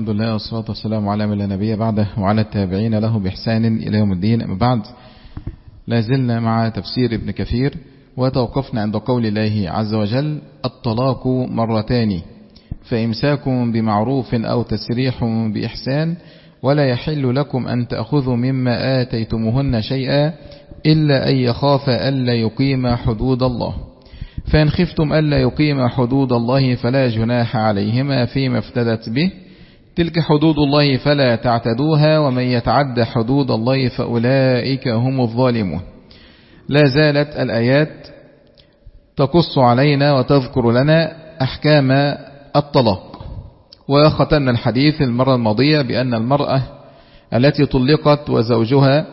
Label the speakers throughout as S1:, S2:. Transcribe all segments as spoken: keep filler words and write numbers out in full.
S1: الحمد لله والصلاة والسلام على من لا نبي بعده وعلى التابعين له بإحسان إلى يوم الدين. أما بعد، لازلنا مع تفسير ابن كثير، وتوقفنا عند قول الله عز وجل: الطلاق مرتان فإمساك بمعروف أو تسريح بإحسان ولا يحل لكم أن تأخذوا مما آتيتموهن شيئا إلا أن يخاف ألا يقيم حدود الله، فإن خفتم ألا يقيم حدود الله فلا جناح عليهما فيما افتدت به، تلك حدود الله فلا تعتدوها، ومن يتعد حدود الله فأولئك هم الظالمون. لا زالت الآيات تقص علينا وتذكر لنا أحكام الطلاق، وختمنا الحديث المرة الماضية بأن المرأة التي طلقت وزوجها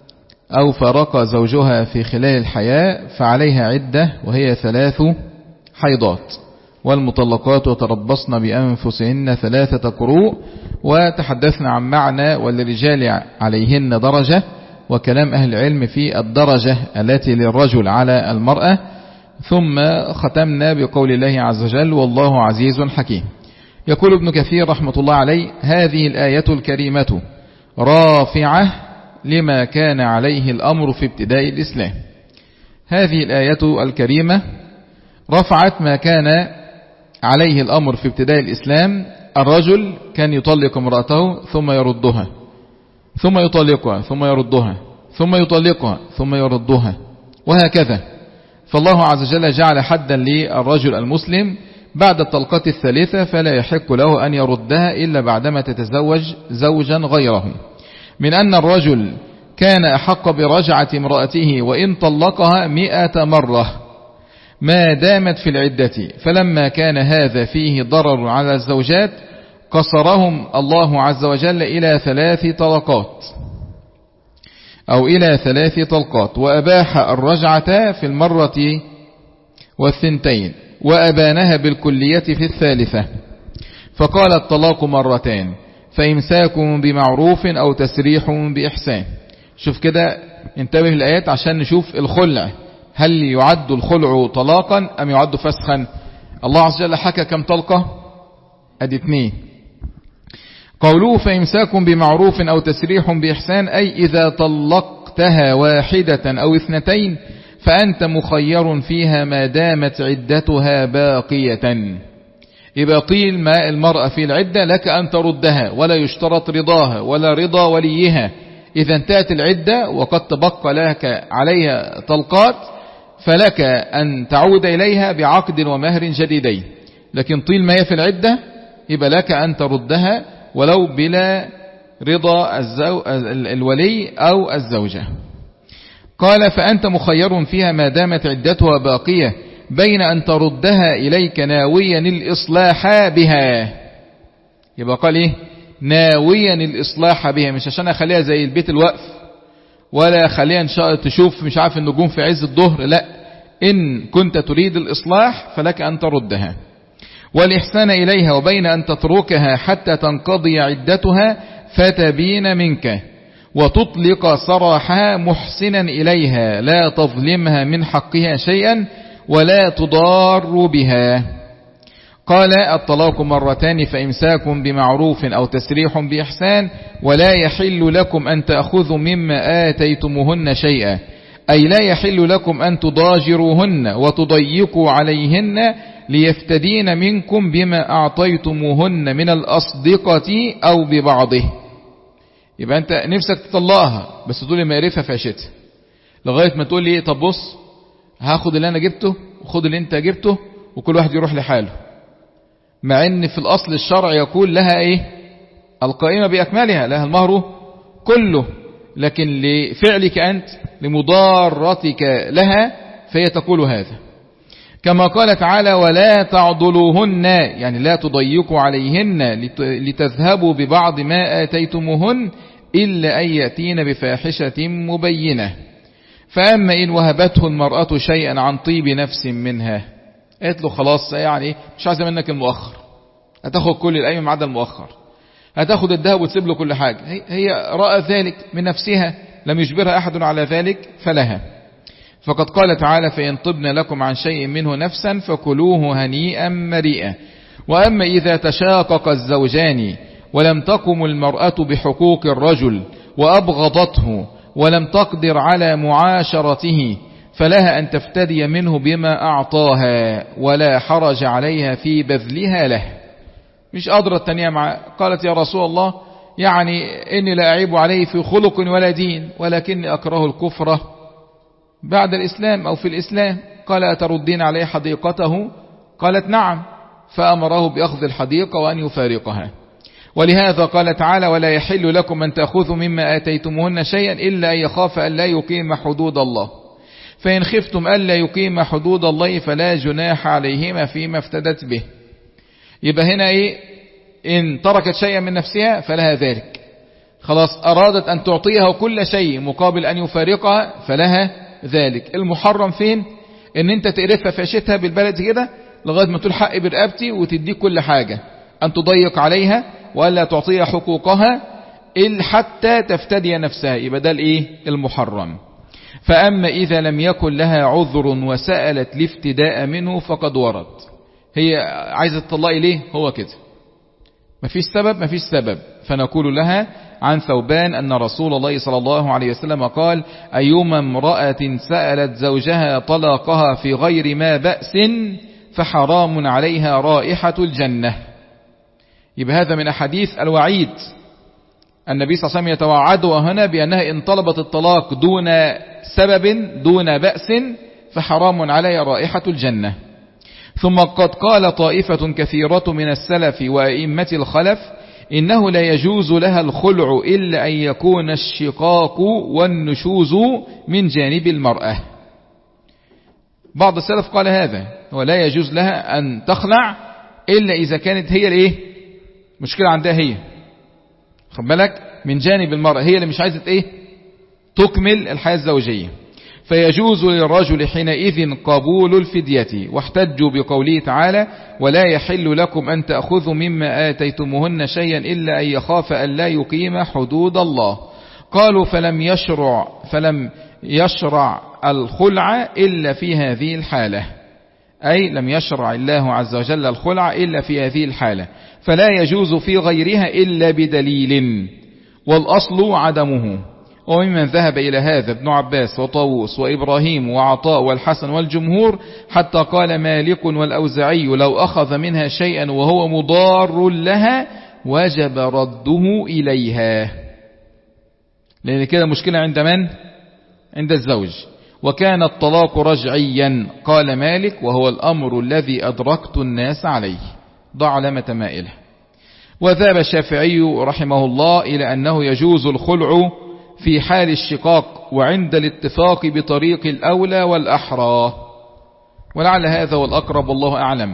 S1: أو فارق زوجها في خلال الحياة فعليها عدة، وهي ثلاث حيضات، والمطلقات يتربصن بأنفسهن ثلاثة قروء. وتحدثنا عن معنى وللرجال عليهن درجة، وكلام أهل العلم في الدرجة التي للرجل على المرأة. ثم ختمنا بقول الله عز وجل: والله عزيز حكيم. يقول ابن كثير رحمة الله عليه: هذه الآية الكريمة رافعة لما كان عليه الأمر في ابتداء الإسلام. هذه الآية الكريمة رفعت ما كان عليه الأمر في ابتداء الإسلام. الرجل كان يطلق امرأته ثم يردها، ثم يطلقها ثم يردها، ثم يطلقها ثم يردها، وهكذا. فالله عز وجل جعل حدا للرجل المسلم بعد الطلقة الثالثة، فلا يحق له أن يردها إلا بعدما تتزوج زوجا غيره، من أن الرجل كان أحق برجعة امرأته وإن طلقها مئة مرة ما دامت في العدة. فلما كان هذا فيه ضرر على الزوجات قصرهم الله عز وجل إلى ثلاث طلقات أو إلى ثلاث طلقات، وأباح الرجعة في المرة والثنتين، وأبانها بالكلية في الثالثة، فقال: الطلاق مرتان فإمساك بمعروف أو تسريح بإحسان. شوف كده، انتبه الآيات عشان نشوف الخلع، هل يعد الخلع طلاقا أم يعد فسخا؟ الله عز وجل حكى كم طلقة؟ أدي اثنين. قوله فإمساك بمعروف أو تسريح بإحسان، أي إذا طلقتها واحدة أو اثنتين فأنت مخير فيها ما دامت عدتها باقية. يبقى طيل ما المرأة في العدة لك أن تردها، ولا يشترط رضاها ولا رضا وليها. إذا انتهت العدة وقد تبقى لك عليها طلقات فلك أن تعود إليها بعقد ومهر جديدين، لكن طيل ما هي في العدة يبقى لك أن تردها ولو بلا رضا الزو... الولي أو الزوجة. قال: فأنت مخير فيها ما دامت عدتها باقية بين أن تردها إليك ناويا الإصلاح بها. يبقى قال إيه؟ ناويا الإصلاح بها، مش عشان أخليها زي البيت الوقف ولا أخليها إن شاء تشوف مش عارف النجوم في عز الظهر، لا، إن كنت تريد الإصلاح فلك أن تردها. والإحسان إليها وبين أن تتركها حتى تنقضي عدتها فتبين منك وتطلق سراحها محسنا إليها، لا تظلمها من حقها شيئا ولا تضار بها. قال: الطلاق مرتان فإمساك بمعروف أو تسريح بإحسان ولا يحل لكم أن تأخذوا مما آتيتموهن شيئا، أي لا يحل لكم أن تضاجروهن وتضيقوا عليهن ليفتدين منكم بما أعطيتموهن من الأصدقة أو ببعضه. يبقى أنت نفسك تطلقها بس تقول ما يعرفها في عشتها، لغاية ما تقول لي طب بص هاخد اللي أنا جبته وخد اللي أنت جبته وكل واحد يروح لحاله، مع ان في الأصل الشرع يقول لها ايه؟ القائمة بأكملها، لها المهر كله، لكن لفعلك أنت لمضارتك لها فهي تقول هذا. كما قال تعالى: ولا تعضلوهن، يعني لا تضيقوا عليهن لتذهبوا ببعض ما آتيتموهن إلا أن يأتين بفاحشة مبينة. فأما إن وهبته المرأة شيئا عن طيب نفس منها، قالت له خلاص يعني مش عايزة منك المؤخر، هتاخد كل الأيام ما عدا المؤخر، هتاخد الذهب وتسيب له كل حاجة، هي رأى ذلك من نفسها لم يجبرها أحد على ذلك فلها. فقد قال تعالى: فإن طبن لكم عن شيء منه نفسا فكلوه هنيئا مريئا. وأما إذا تشاقق الزوجان ولم تقم المرأة بحقوق الرجل وأبغضته ولم تقدر على معاشرته فلها أن تفتدي منه بما أعطاها ولا حرج عليها في بذلها له. مش قادرة التانية مع قالت يا رسول الله يعني إني لا أعيب عليه في خلق ولا دين ولكني أكره الكفر بعد الإسلام أو في الإسلام. قال أتردين عليه حديقته؟ قالت نعم، فأمره بأخذ الحديقة وأن يفارقها. ولهذا قال تعالى ولا يحل لكم أن تأخذوا مما آتيتموهن شيئا إلا أن يخاف أن لا يقيم حدود الله، فإن خفتم ألا يقيم حدود الله فلا جناح عليهما فيما افتدت به. يبقى هنا إيه؟ إن تركت شيئا من نفسها فلها ذلك، خلاص أرادت أن تعطيها كل شيء مقابل أن يفارقها فلها ذلك. المحرم فين؟ إن أنت تقرفها في عيشتها بالبلد كده لغاية ما تقول حق برقبتي وتديك كل حاجة، أن تضيق عليها وألا تعطيها حقوقها إلا حتى تفتدي نفسها، يبقى ده الإيه؟ المحرم. فأما إذا لم يكن لها عذر وسألت الافتداء منه فقد ورد. هي عايزة تطلقي ليه؟ هو كده مفيش سبب، مفيش سبب. فنقول لها عن ثوبان أن رسول الله صلى الله عليه وسلم قال أيما امرأة سألت زوجها طلاقها في غير ما بأس فحرام عليها رائحة الجنة. يبقى هذا من أحاديث الوعيد. النبي صلى الله عليه وسلم يتوعدها هنا بأنها إن طلبت الطلاق دون سبب دون بأس فحرام عليها رائحة الجنة. ثم قد قال طائفة كثيرة من السلف وأئمة الخلف إنه لا يجوز لها الخلع إلا أن يكون الشقاق والنشوز من جانب المرأة. بعض السلف قال هذا ولا يجوز لها أن تخلع إلا إذا كانت هي الإيه؟ مشكلة عندها هي، خد بالك، من جانب المرأة، هي اللي مش عايزة إيه؟ تكمل الحياة الزوجية، فيجوز للرجل حينئذ قبول الفدية. واحتجوا بقوله تعالى ولا يحل لكم أن تأخذوا مما آتيتموهن شيئا إلا أن يخاف أن لا يقيم حدود الله. قالوا فلم يشرع فلم يشرع الخلع إلا في هذه الحالة، أي لم يشرع الله عز وجل الخلع إلا في هذه الحالة، فلا يجوز في غيرها إلا بدليل والأصل عدمه. وممن ذهب إلى هذا ابن عباس وطاووس وإبراهيم وعطاء والحسن والجمهور، حتى قال مالك والأوزعي لو أخذ منها شيئا وهو مضار لها وجب رده إليها، لأن كده مشكلة عند من؟ عند الزوج. وكان الطلاق رجعيا قال مالك وهو الأمر الذي أدركت الناس عليه، ضع علامة مائلة. وذهب الشافعي رحمه الله إلى أنه يجوز الخلع في حال الشقاق وعند الاتفاق بطريق الأولى والأحرى، ولعل هذا والأقرب والله أعلم.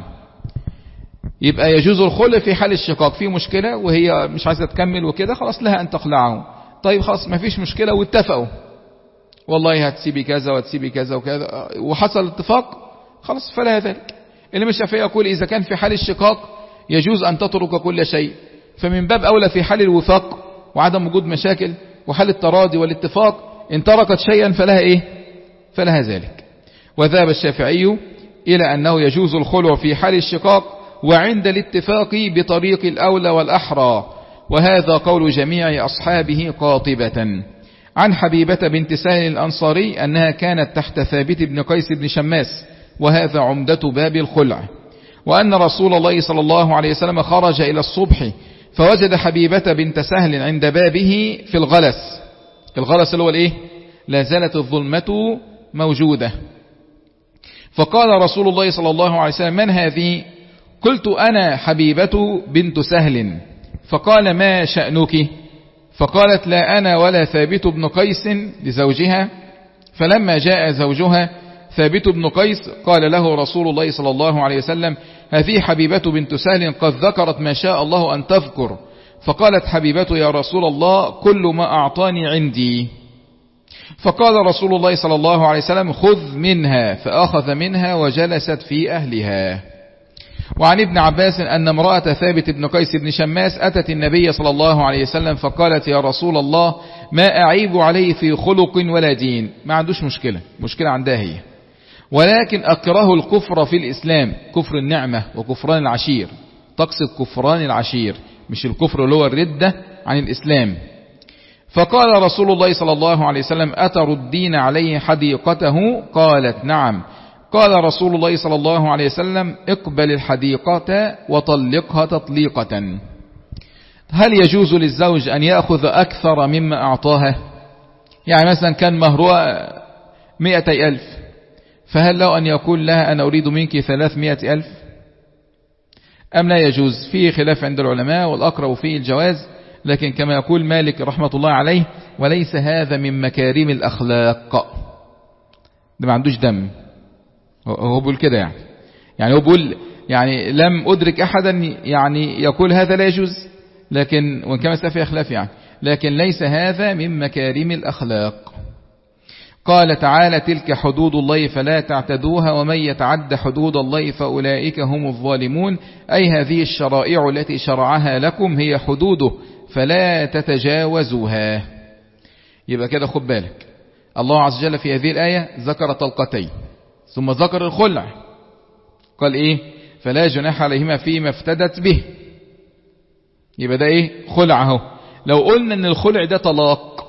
S1: يبقى يجوز الخلع في حال الشقاق، في مشكلة وهي مش عايزة تكمل وكده، خلاص لها أن تخلعه. طيب خلاص ما فيش مشكلة واتفقوا والله هتسيبي كذا وهتسيبي كذا وكذا وحصل اتفاق، خلاص فلا ذلك. اللي مش شافعي يقول إذا كان في حال الشقاق يجوز أن تترك كل شيء، فمن باب أولى في حال الوفاق وعدم وجود مشاكل وحال التراضي والاتفاق إن تركت شيئا فلها إيه؟ فلها ذلك. وذهب الشافعي إلى أنه يجوز الخلع في حال الشقاق وعند الاتفاق بطريق الأولى والأحرى، وهذا قول جميع أصحابه قاطبة. عن حبيبة بنت سهل الأنصاري أنها كانت تحت ثابت بن قيس بن شماس، وهذا عمدة باب الخلع. وأن رسول الله صلى الله عليه وسلم خرج إلى الصبح فوجد حبيبة بنت سهل عند بابه في الغلس. الغلس اللي هو الايه؟ لا زالت الظلمة موجودة. فقال رسول الله صلى الله عليه وسلم من هذه؟ قلت أنا حبيبة بنت سهل. فقال ما شأنك؟ فقالت لا أنا ولا ثابت بن قيس لزوجها. فلما جاء زوجها ثابت بن قيس قال له رسول الله صلى الله عليه وسلم هذه حبيبة بنت سهل قد ذكرت ما شاء الله أن تذكر. فقالت حبيبة يا رسول الله كل ما أعطاني عندي. فقال رسول الله صلى الله عليه وسلم خذ منها، فأخذ منها وجلست في أهلها. وعن ابن عباس أن امرأة ثابت بن قيس بن شماس أتت النبي صلى الله عليه وسلم فقالت يا رسول الله ما أعيب عليه في خلق ولا دين، ما عندوش مشكلة، مشكلة عندها هي، ولكن أكره الكفر في الإسلام، كفر النعمة وكفران العشير، تقصد كفران العشير مش الكفر اللي هو الردة عن الإسلام. فقال رسول الله صلى الله عليه وسلم أتردين عليه حديقته؟ قالت نعم. قال رسول الله صلى الله عليه وسلم اقبل الحديقة وطلقها تطليقة. هل يجوز للزوج أن يأخذ أكثر مما أعطاها؟ يعني مثلا كان مهرها مئتي ألف، فهل له أن يقول لها أنا أريد منك ثلاثمائة ألف أم لا يجوز؟ فيه خلاف عند العلماء، والأقرب فيه الجواز، لكن كما يقول مالك رحمة الله عليه وليس هذا من مكارم الأخلاق. ده ما عندوش دم، هو بيقول كده يعني يعني هو بيقول يعني لم أدرك أحدا يعني يقول هذا لا يجوز، لكن وإن كان مسألة فيها خلاف يعني، لكن ليس هذا من مكارم الأخلاق. قال تعالى تلك حدود الله فلا تعتدوها ومن يتعد حدود الله فأولئك هم الظالمون، أي هذه الشرائع التي شرعها لكم هي حدوده فلا تتجاوزوها. يبقى كده خد بالك، الله عز وجل في هذه الآية ذكر طلقتين ثم ذكر الخلع، قال إيه؟ فلا جناح عليهما فيما افتدت به. يبقى ده إيه؟ خلعه. لو قلنا ان الخلع ده طلاق،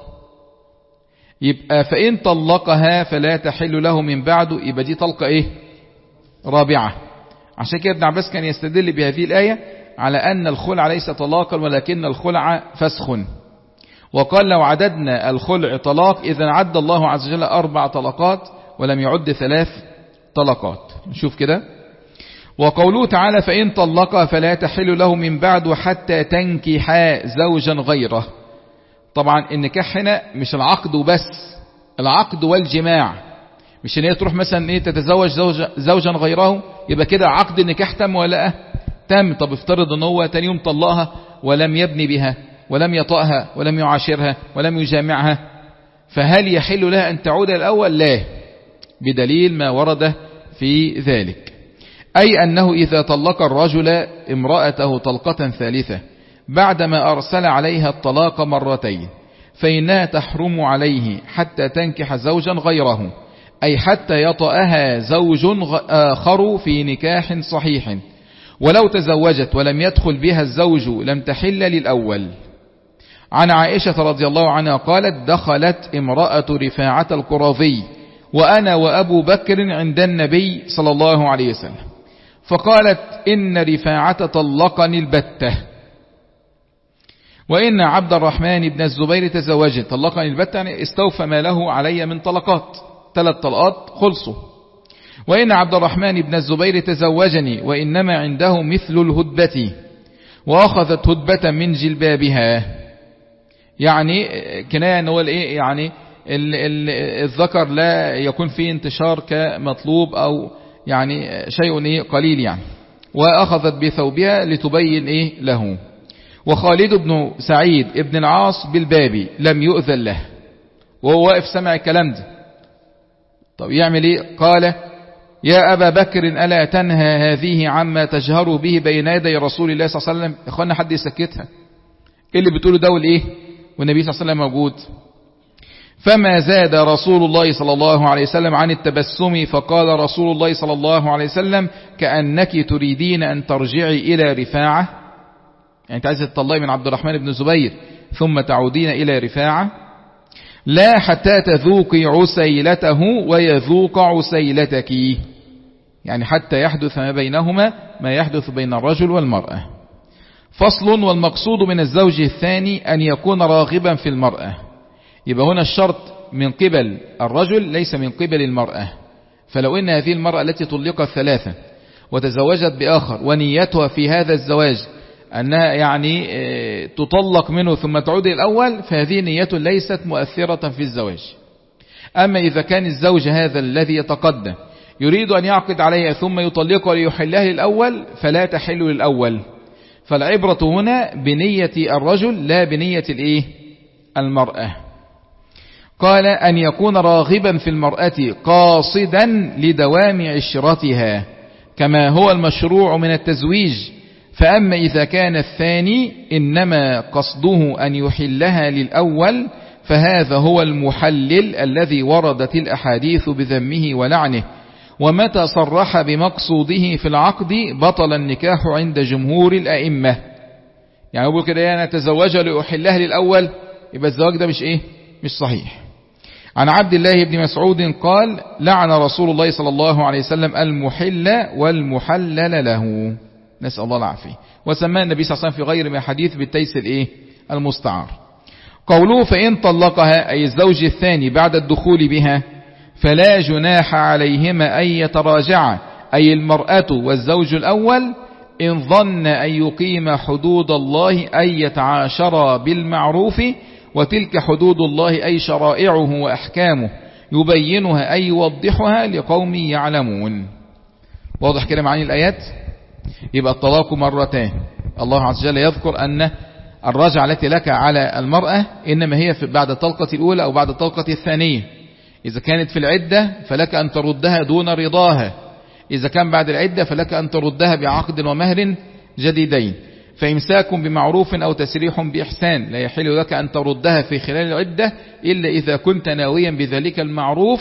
S1: يبقى فإن طلقها فلا تحل له من بعده، يبقى دي طلقة إيه؟ رابعة. عشان كده ابن عباس كان يستدل بهذه الآية على أن الخلع ليس طلاقا ولكن الخلع فسخ، وقال لو عددنا الخلع طلاق إذا عد الله عز وجل أربع طلقات ولم يعد ثلاث طلقات. نشوف كده. وقوله تعالى فإن طلقها فلا تحل له من بعد حتى تنكح زوجا غيره. طبعا النكاح هنا مش العقد وبس، العقد والجماع، مش ان هي تروح مثلا ايه تتزوج زوجا, زوجا غيره، يبقى كده عقد النكاح تم ولا تم؟ طب افترض ان هو تاني يوم طلقها ولم يبني بها ولم يطأها ولم يعاشرها ولم يجامعها، فهل يحل لها ان تعود الاول؟ لا، بدليل ما ورد في ذلك، أي أنه إذا طلق الرجل امرأته طلقة ثالثة بعدما أرسل عليها الطلاق مرتين فإنها تحرم عليه حتى تنكح زوجا غيره، أي حتى يطأها زوج آخر في نكاح صحيح، ولو تزوجت ولم يدخل بها الزوج لم تحل للأول. عن عائشة رضي الله عنها قالت دخلت امرأة رفاعة القرظي وأنا وأبو بكر عند النبي صلى الله عليه وسلم، فقالت إن رفاعة طلقني البتة وإن عبد الرحمن بن الزبير تزوجت. طلقني البتة يعني استوفى ما له علي من طلقات، ثلاث طلقات خلصوا. وإن عبد الرحمن بن الزبير تزوجني وإنما عنده مثل الهدبة وأخذت هدبة من جلبابها، يعني كناية أنه الإيه يعني الذكر لا يكون فيه انتشار كمطلوب أو يعني شيء إيه قليل يعني، وأخذت بثوبها لتبين إيه له. وخالد بن سعيد ابن العاص بالبابي لم يؤذن له وهو واقف سمع الكلام ده، طب يعمل إيه؟ قال يا أبا بكر ألا تنهى هذه عما تجهر به بين يدي رسول الله صلى الله عليه وسلم؟ يا أخوانا حد يسكتها، إيه اللي بتقوله ده والإيه والنبي صلى الله عليه وسلم موجود؟ فما زاد رسول الله صلى الله عليه وسلم عن التبسم، فقال رسول الله صلى الله عليه وسلم كأنك تريدين أن ترجعي إلى رفاعة، يعني أنت عايزة تطلقي من عبد الرحمن بن الزبير ثم تعودين إلى رفاعة، لا حتى تذوقي عسيلته ويذوق عسيلتك، يعني حتى يحدث ما بينهما ما يحدث بين الرجل والمرأة. فصل. والمقصود من الزوج الثاني أن يكون راغبا في المرأة، يبقى هنا الشرط من قبل الرجل ليس من قبل المرأة. فلو إن هذه المرأة التي طلقت ثلاثة وتزوجت بآخر ونيتها في هذا الزواج أنها يعني تطلق منه ثم تعود الأول، فهذه نية ليست مؤثرة في الزواج. أما إذا كان الزوج هذا الذي يتقدم يريد أن يعقد عليها ثم يطلقها ليحلها للأول فلا تحل للأول، فالعبرة هنا بنية الرجل لا بنية الإيه المرأة. قال أن يكون راغبا في المرأة قاصدا لدوام عشرتها كما هو المشروع من التزويج. فأما إذا كان الثاني إنما قصده أن يحلها للأول فهذا هو المحلل الذي وردت الأحاديث بذمه ولعنه، ومتى صرح بمقصوده في العقد بطل النكاح عند جمهور الأئمة. يعني يقول كده أنا أتزوجها لأحلها للأول، يبقى الزواج ده مش إيه مش صحيح. عن عبد الله بن مسعود قال لعن رسول الله صلى الله عليه وسلم المحل والمحلل له، نسأل الله العافية، وسماه النبي صلى الله عليه وسلم في غير ما حديث بالتيس الإيه المستعار. قوله فإن طلقها أي الزوج الثاني بعد الدخول بها فلا جناح عليهما أن يتراجعا، أي المرأة والزوج الأول إن ظن أن يقيم حدود الله أن يتعاشرا بالمعروف، وتلك حدود الله أي شرائعه وأحكامه يبينها أي يوضحها لقوم يعلمون. واضح كده معاني الآيات؟ يبقى الطلاق مرتان. الله عز وجل يذكر أن الرجعة التي لك على المرأة إنما هي بعد الطلقة الأولى أو بعد الطلقة الثانية. إذا كانت في العدة فلك أن تردها دون رضاها، إذا كان بعد العدة فلك أن تردها بعقد ومهر جديدين. فإمساك بمعروف أو تسريح بإحسان، لا يحل لك أن تردها في خلال العدة إلا إذا كنت ناويا بذلك المعروف،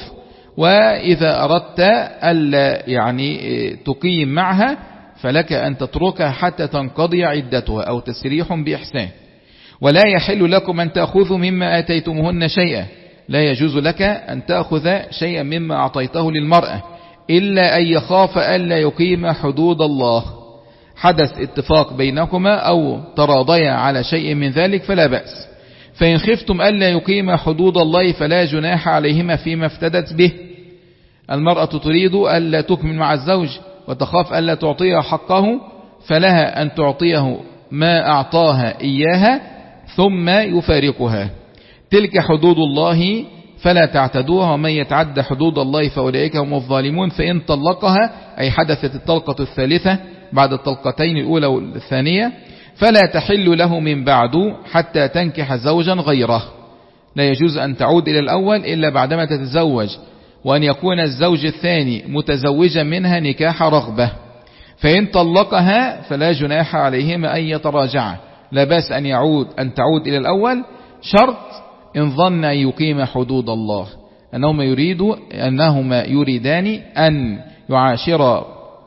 S1: وإذا أردت ألا يعني تقيم معها فلك أن تتركها حتى تنقضي عدتها، أو تسريح بإحسان. ولا يحل لكم أن تأخذوا مما آتيتمهن شيئا، لا يجوز لك أن تأخذ شيئا مما أعطيته للمرأة إلا أن يخاف ألا يقيم حدود الله. حدث اتفاق بينكما أو تراضيا على شيء من ذلك فلا بأس. فإن خفتم ألا يقيم حدود الله فلا جناح عليهما فيما افتدت به. المرأة تريد ألا تكمل مع الزوج وتخاف ألا تعطيه حقه، فلها أن تعطيه ما أعطاها إياها ثم يفارقها. تلك حدود الله فلا تعتدوها، ومن يتعد حدود الله فأولئك هم الظالمون. فإن طلقها أي حدثت الطلقة الثالثة بعد الطلقتين الأولى والثانية فلا تحل له من بعد حتى تنكح زوجا غيره، لا يجوز أن تعود إلى الأول إلا بعدما تتزوج، وأن يكون الزوج الثاني متزوجا منها نكاح رغبة. فإن طلقها فلا جناح عليهما أن يتراجعا، لا بأس أن يعود أن تعود إلى الأول، شرط إن ظن أن يقيم حدود الله، أنهما يريد أنهما يريدان أن يعاشر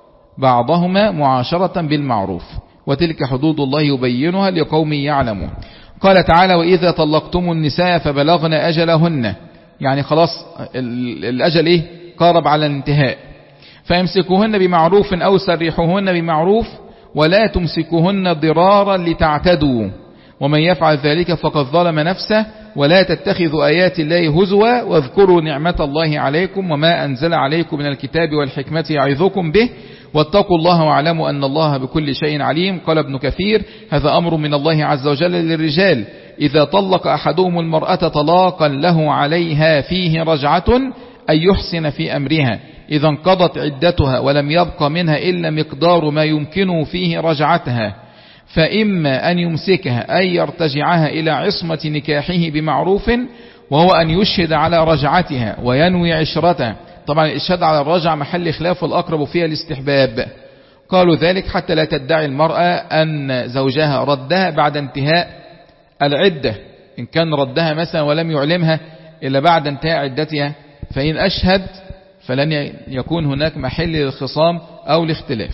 S1: بعضهما معاشرة بالمعروف، وتلك حدود الله يبينها لقوم يعلمون. قال تعالى وإذا طلقتم النساء فبلغن أجلهن، يعني خلاص الأجل إيه قارب على الانتهاء، فامسكوهن بمعروف أو سرحوهن بمعروف ولا تمسكوهن ضرارا لتعتدوا، ومن يفعل ذلك فقد ظلم نفسه. ولا تتخذوا آيات الله هزوا واذكروا نعمة الله عليكم وما أنزل عليكم من الكتاب والحكمة يعظكم به واتقوا الله واعلموا أن الله بكل شيء عليم. قال ابن كثير هذا أمر من الله عز وجل للرجال إذا طلق أحدهم المرأة طلاقا له عليها فيه رجعة أن يحسن في أمرها، إذا انقضت عدتها ولم يبق منها إلا مقدار ما يمكنه فيه رجعتها، فإما أن يمسكها أي يرتجعها إلى عصمة نكاحه بمعروف، وهو أن يشهد على رجعتها وينوي عشرتها. طبعا الإشهاد على الرجعة محل خلاف، والأقرب فيها الاستحباب. قالوا ذلك حتى لا تدعي المرأة أن زوجها ردها بعد انتهاء العدة، إن كان ردها مثلا ولم يعلمها إلا بعد انتهاء عدتها، فإن أشهد فلن يكون هناك محل للخصام أو الاختلاف.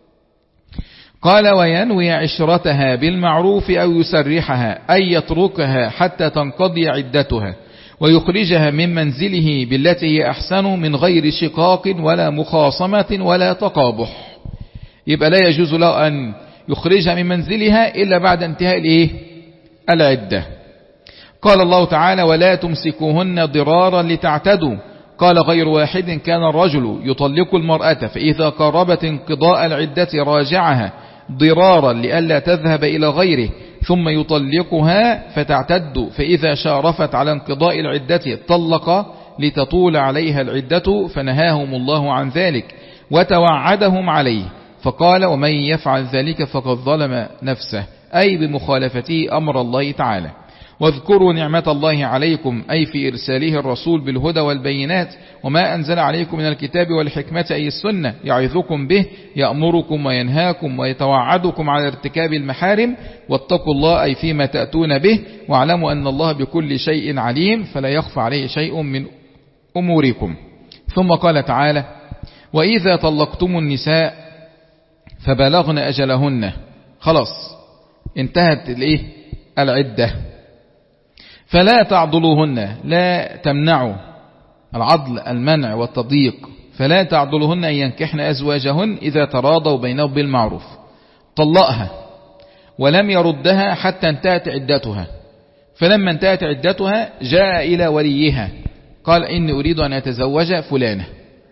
S1: قال وينوي عشرتها بالمعروف أو يسرحها أي يتركها حتى تنقضي عدتها ويخرجها من منزله بالتي هي أحسن من غير شقاق ولا مخاصمة ولا تقابح. يبقى لا يجوز له أن يخرجها من منزلها إلا بعد انتهاء الإيه؟ العدة. قال الله تعالى ولا تمسكوهن ضرارا لتعتدوا. قال غير واحد كان الرجل يطلق المرأة فإذا قربت انقضاء العدة راجعها ضرارا لئلا تذهب إلى غيره ثم يطلقها فتعتد، فإذا شارفت على انقضاء العدة طلق لتطول عليها العدة، فنهاهم الله عن ذلك وتوعدهم عليه، فقال ومن يفعل ذلك فقد ظلم نفسه، أي بمخالفته أمر الله تعالى. واذكروا نعمة الله عليكم أي في إرساله الرسول بالهدى والبينات وما أنزل عليكم من الكتاب والحكمة أي السنة يعظكم به يأمركم وينهاكم ويتوعدكم على ارتكاب المحارم، واتقوا الله أي فيما تأتون به، واعلموا أن الله بكل شيء عليم فلا يخفى عليه شيء من أموركم. ثم قال تعالى وإذا طلقتم النساء فبلغن أجلهن، خلاص انتهت الايه العدة. فلا تعضلوهن، لا تمنعوا، العضل المنع والتضييق، فلا تعضلوهن أن ينكحن أزواجهن إذا تراضوا بينهم بالمعروف. طلقها ولم يردها حتى انتهت عدتها، فلما انتهت عدتها جاء إلى وليها قال إني أريد أن أتزوج فلانة،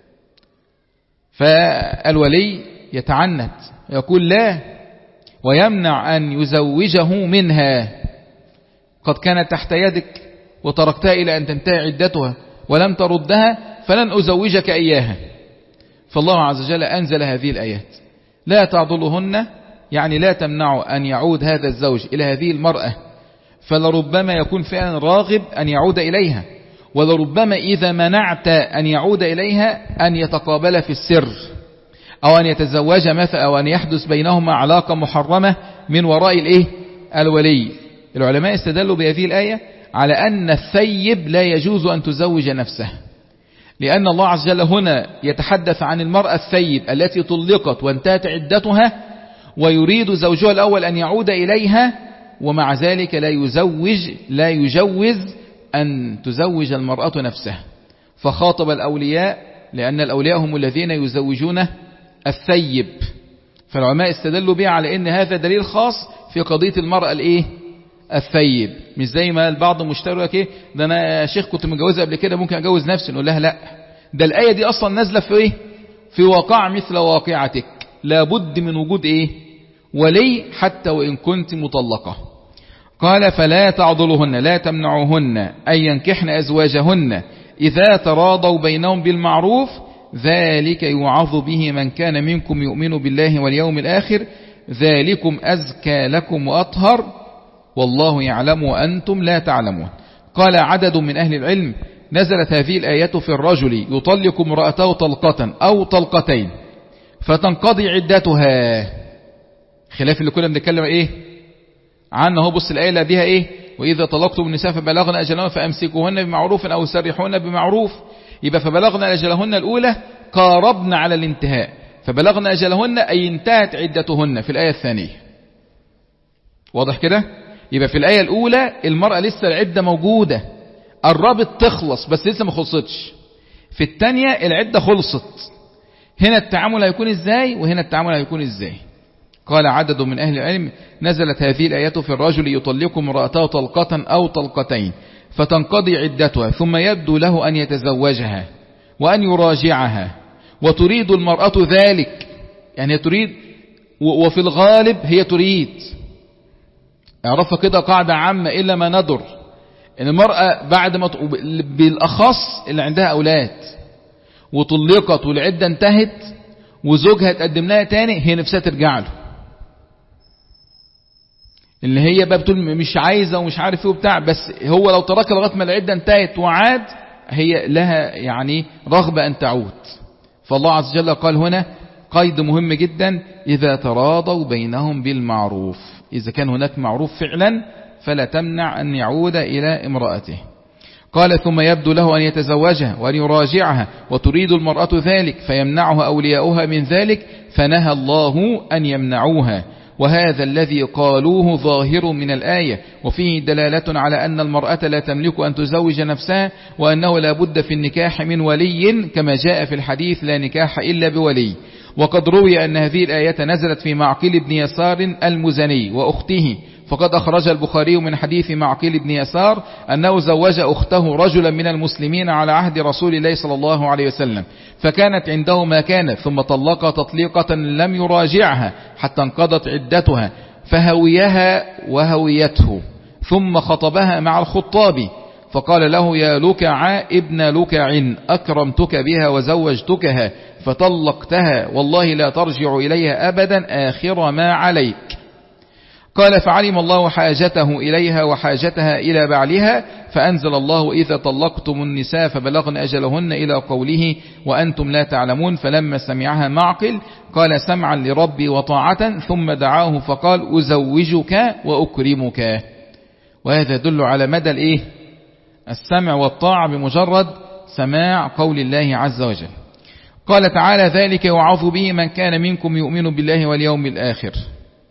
S1: فالولي يتعنت يقول لا، ويمنع أن يزوجه منها، قد كانت تحت يدك وتركتها إلى أن تنتهي عدتها ولم تردها فلن أزوجك إياها. فالله عز وجل أنزل هذه الآيات: لا تعضلهن، يعني لا تمنعوا أن يعود هذا الزوج إلى هذه المرأة، فلربما يكون فعلا راغب أن يعود إليها، ولربما إذا منعت أن يعود إليها أن يتقابل في السر، أو أن يتزوج مثلا، أو أن يحدث بينهما علاقة محرمة من وراء الإيه الولي. العلماء استدلوا بهذه الآية على أن الثيب لا يجوز أن تزوج نفسه، لأن الله عز وجل هنا يتحدث عن المرأة الثيب التي طلقت وانتهت عدتها ويريد زوجها الأول أن يعود إليها، ومع ذلك لا يزوج لا يجوز أن تزوج المرأة نفسها، فخاطب الأولياء، لأن الأولياء هم الذين يزوجون الثيب. فالعلماء استدلوا به على أن هذا دليل خاص في قضية المرأة الإيه الثيب، مش زي ما البعض مشترك لك ايه ده انا يا شيخ كنت متجوزه قبل كده ممكن اجوز نفسي، نقول لها لا، ده الآية دي اصلا نازله في ايه في واقع مثل واقعتك، لابد من وجود ايه ولي حتى وان كنت مطلقة. قال فلا تعضلهن، لا تمنعوهن أن ينكحن أزواجهن إذا تراضوا بينهم بالمعروف، ذلك يوعظ به من كان منكم يؤمن بالله واليوم الآخر، ذلكم أزكى لكم وأطهر والله يعلم وأنتم لا تعلمون. قال عدد من أهل العلم نزلت هذه الآية في الرجل يطلق امرأته طلقة أو طلقتين فتنقضي عدتها، خلاف اللي كنا بنتكلم ايه عنه. هو بص الآية اللي بها ايه وإذا طلقتم النساء فبلغن أجلهن فأمسكوهن بمعروف أو سرحوهن بمعروف، يبقى فبلغن أجلهن الأولى قاربن على الانتهاء، فبلغن أجلهن أي انتهت عدتهن في الآية الثانية. واضح كده؟ يبقى في الآية الأولى المرأة لسه العدة موجودة، قربت تخلص بس لسه ما خلصتش. في الثانية العدة خلصت. هنا التعامل هيكون ازاي وهنا التعامل هيكون ازاي؟ قال عدد من أهل العلم نزلت هذه الآية في الرجل يطلق امرأته طلقة أو طلقتين فتنقضي عدتها ثم يبدو له أن يتزوجها وأن يراجعها وتريد المرأة ذلك، يعني تريد، وفي الغالب هي تريد، اعرفها كده قاعدة عامة إلا ما ندر، إن المرأة بعد ما بالأخص اللي عندها أولاد وطلقت والعدة انتهت وزوجها تقدم لها تاني، هي نفسها ترجع له، اللي هي بقى بتقول مش عايزة ومش عارف ايه وبتاع، بس هو لو تركها لغاية ما العدة انتهت وعاد هي لها يعني رغبة أن تعود. فالله عز وجل قال هنا قيد مهم جدا: إذا تراضوا بينهم بالمعروف، إذا كان هناك معروف فعلا فلا تمنع أن يعود إلى امرأته. قال ثم يبدو له أن يتزوجها وأن يراجعها وتريد المرأة ذلك فيمنعها أولياؤها من ذلك، فنهى الله أن يمنعوها، وهذا الذي قالوه ظاهر من الآية، وفيه دلالة على أن المرأة لا تملك أن تزوج نفسها، وأنه لا بد في النكاح من ولي كما جاء في الحديث: لا نكاح إلا بولي. وقد روي أن هذه الآية نزلت في معقل بن يسار المزني وأخته، فقد أخرج البخاري من حديث معقل بن يسار أنه زوج أخته رجلا من المسلمين على عهد رسول الله صلى الله عليه وسلم، فكانت عنده ما كانت، ثم طلق تطليقة لم يراجعها حتى انقضت عدتها، فهويها وهويته، ثم خطبها مع الخطاب، فقال له: يا لكع ابن لكع أكرمتك بها وزوجتكها فطلقتها، والله لا ترجع إليها أبدا آخر ما عليك. قال فعلم الله حاجته إليها وحاجتها إلى بعلها، فأنزل الله: إذا طلقتم النساء فبلغن أجلهن، إلى قوله: وأنتم لا تعلمون. فلما سمعها معقل قال: سمعا لربي وطاعة، ثم دعاه فقال: أزوجك وأكرمك. وهذا يدل على مدى الإيه؟ السمع والطاعة بمجرد سماع قول الله عز وجل. قال تعالى: ذلك يوعظ به من كان منكم يؤمن بالله واليوم الآخر.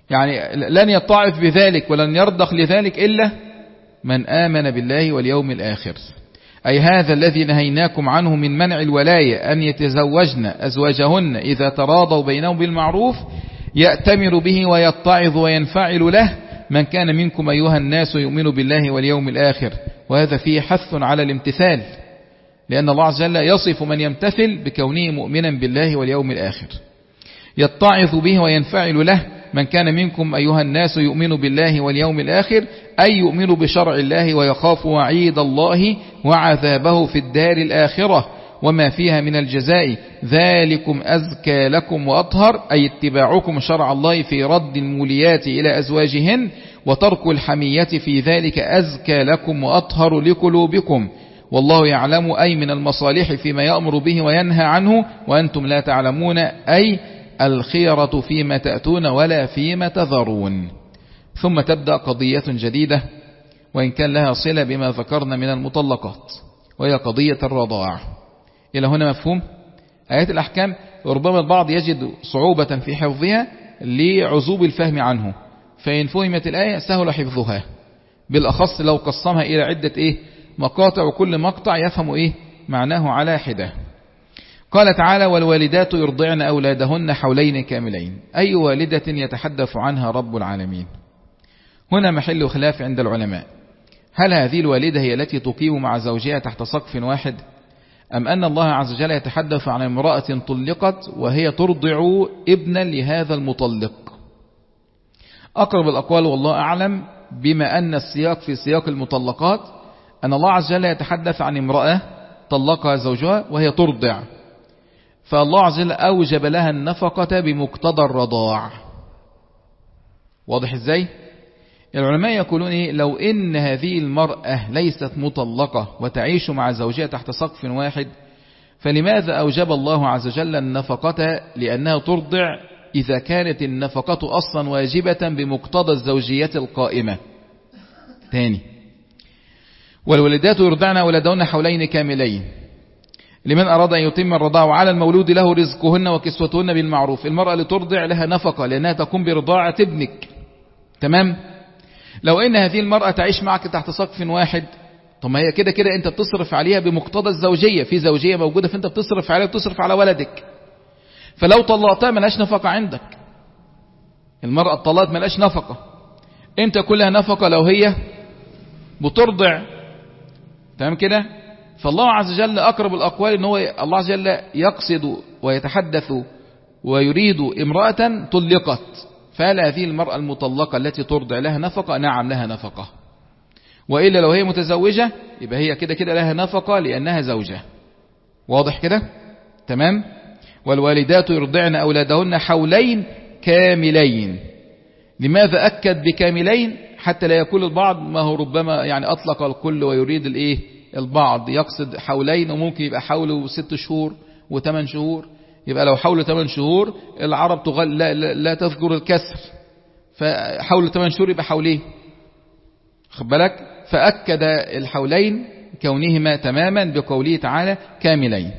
S1: يعني لن يتعظ بذلك ولن يرضخ لذلك إلا من آمن بالله واليوم الآخر. أي هذا الذي نهيناكم عنه من منع الولاية أن يتزوجن أزواجهن إذا تراضوا بينهم بالمعروف يأتمر به ويتعظ وينفعل له من كان منكم أيها الناس يؤمن بالله واليوم الآخر. وهذا فيه حث على الامتثال، لأن الله عز وجل يصف من يمتثل بكونه مؤمنا بالله واليوم الآخر. يتعظ به وينفعل له من كان منكم أيها الناس يؤمن بالله واليوم الآخر، أي يؤمن بشرع الله ويخاف وعيد الله وعذابه في الدار الآخرة وما فيها من الجزاء، ذلكم أزكى لكم وأطهر، أي اتباعكم شرع الله في رد الموليات إلى أزواجهن وترك الحمية في ذلك أزكى لكم وأطهر لقلوبكم، والله يعلم أي من المصالح فيما يأمر به وينهى عنه وأنتم لا تعلمون، أي الخيرة فيما تأتون ولا فيما تذرون. ثم تبدأ قضية جديدة وإن كان لها صلة بما ذكرنا من المطلقات، وهي قضية الرضاع. إلى هنا مفهوم؟ آيات الأحكام ربما البعض يجد صعوبة في حفظها لعزوب الفهم عنه، فإن فهمت الآية سهل حفظها، بالأخص لو قسمها إلى عدة إيه مقاطع وكل مقطع يفهم إيه معناه على حدة. قال تعالى: والوالدات يرضعن أولادهن حولين كاملين. أي والدة يتحدث عنها رب العالمين؟ هنا محل خلاف عند العلماء، هل هذه الوالدة هي التي تقيم مع زوجها تحت سقف واحد، أم أن الله عز وجل يتحدث عن امرأة طلقت وهي ترضع ابنا لهذا المطلق؟ أقرب الأقوال والله أعلم بما أن السياق في سياق المطلقات أن الله عز وجل يتحدث عن امرأة طلقها زوجها وهي ترضع، فالله عز وجل أوجب لها النفقة بمقتضى الرضاع. واضح إزاي؟ العلماء يقولون إيه؟ لو إن هذه المرأة ليست مطلقة وتعيش مع زوجها تحت سقف واحد، فلماذا أوجب الله عز وجل النفقة لأنها ترضع إذا كانت النفقة أصلا واجبة بمقتضى الزوجية القائمة؟ تاني، والولدات يرضعن أولادهن حولين كاملين لمن أراد أن يتم الرضاعة، وعلى المولود له رزقهن وكسوتهن بالمعروف. المرأة اللي ترضع لها نفقة لأنها تقوم برضاعة ابنك، تمام؟ لو إن هذه المرأة تعيش معك تحت سقف واحد، طب ما هي كده كده أنت بتصرف عليها بمقتضى الزوجية، في زوجية موجودة فأنت بتصرف عليها وبتصرف على ولدك، فلو طلقتها ملاش نفقة عندك. المرأة الطلاق ملاش نفقة، أنت كلها نفقة لو هي بترضع، تمام كده؟ فالله عز وجل أقرب الأقوال إن هو الله عز وجل يقصد ويتحدث ويريد امرأة طلقت، فهل هذه المرأة المطلقة التي ترضع لها نفقة؟ نعم لها نفقة، وإلا لو هي متزوجة يبقى هي كده كده لها نفقة لأنها زوجة. واضح كده؟ تمام؟ والوالدات يرضعن أولادهن حولين كاملين. لماذا أكد بكاملين؟ حتى لا يقول البعض ما هو ربما يعني أطلق الكل ويريد الإيه البعض يقصد حولين، وممكن يبقى حوله ست شهور وثمان شهور، يبقى لو حوله ثمان شهور العرب تغل لا, لا, لا تذكر الكسر، فحوله ثمان شهور يبقى حولين، خد بالك؟ فأكد الحولين كونهما تماما بقوله تعالى كاملين.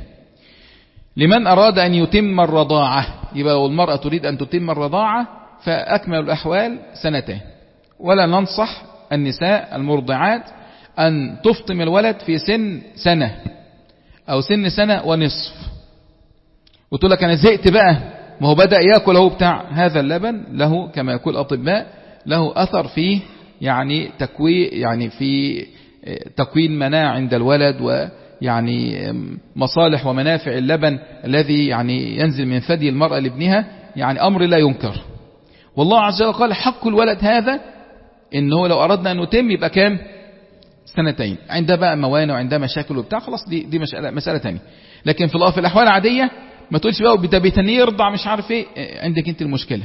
S1: لمن أراد أن يتم الرضاعة، يبقى لو المرأة تريد أن تتم الرضاعة فأكمل الأحوال سنتين، ولا ننصح النساء المرضعات أن تفطم الولد في سن سنة أو سن سنة ونصف، وتقول لك أنا زهقت بقى، ما هو بدأ يأكل هو بتاع. هذا اللبن له كما يقول الأطباء له أثر فيه يعني تكوين يعني في تكوين مناعة عند الولد، ويعني مصالح ومنافع اللبن الذي يعني ينزل من ثدي المرأة لابنها، يعني أمر لا ينكر. والله عز وجل قال حق الولد هذا إنه لو أردنا أن نتم يبقى كام؟ سنتين. عندها بقى موانع وعندها مشاكل وبتاع، خلاص دي دي مسألة مسألة تانية. لكن في الأحوال العادية ما تقولش بقى ده بيتنيه يرضع مش عارف ايه، عندك انت المشكلة.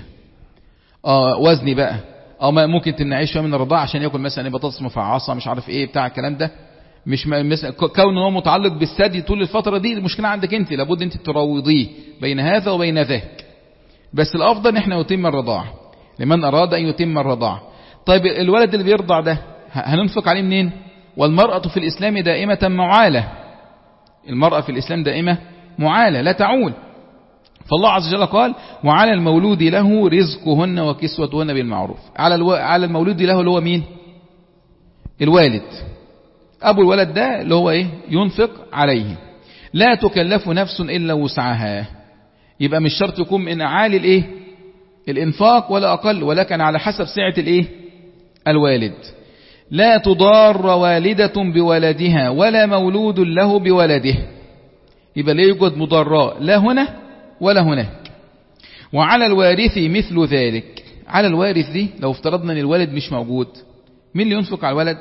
S1: اه وزني بقى، اه ممكن تمنعيه شويه من الرضاعة عشان ياكل مثلا بطاطس مفعصة مش عارف ايه بتاع الكلام ده، مش مثلا كون هو متعلق بالثدي طول الفترة دي، المشكلة عندك انت، لابد انت تروضيه بين هذا وبين ذاك. بس الافضل ان احنا نتم الرضاعة لمن اراد ان يتم الرضاعة. طيب الولد اللي بيرضع ده هننفق عليه منين؟ والمرأة في الإسلام دائمة معالة، المرأة في الإسلام دائمة معالة لا تعول، فالله عز وجل قال وعلى المولود له رزقهن وكسوتهن بالمعروف. على الو... على المولود له اللي هو مين؟ الوالد، أبو الولد ده اللي هو إيه؟ ينفق عليه. لا تكلف نفس إلا وسعها، يبقى مش شرط يكون من أعالي الإيه؟ الإنفاق ولا أقل، ولكن على حسب سعة الإيه؟ الوالد. لا تضار والدة بولدها ولا مولود له بولده، يبقى لا يوجد مضاراة لا هنا ولا هناك. وعلى الوارث مثل ذلك، على الوارث دي لو افترضنا ان الولد مش موجود، مين اللي ينفق على الولد؟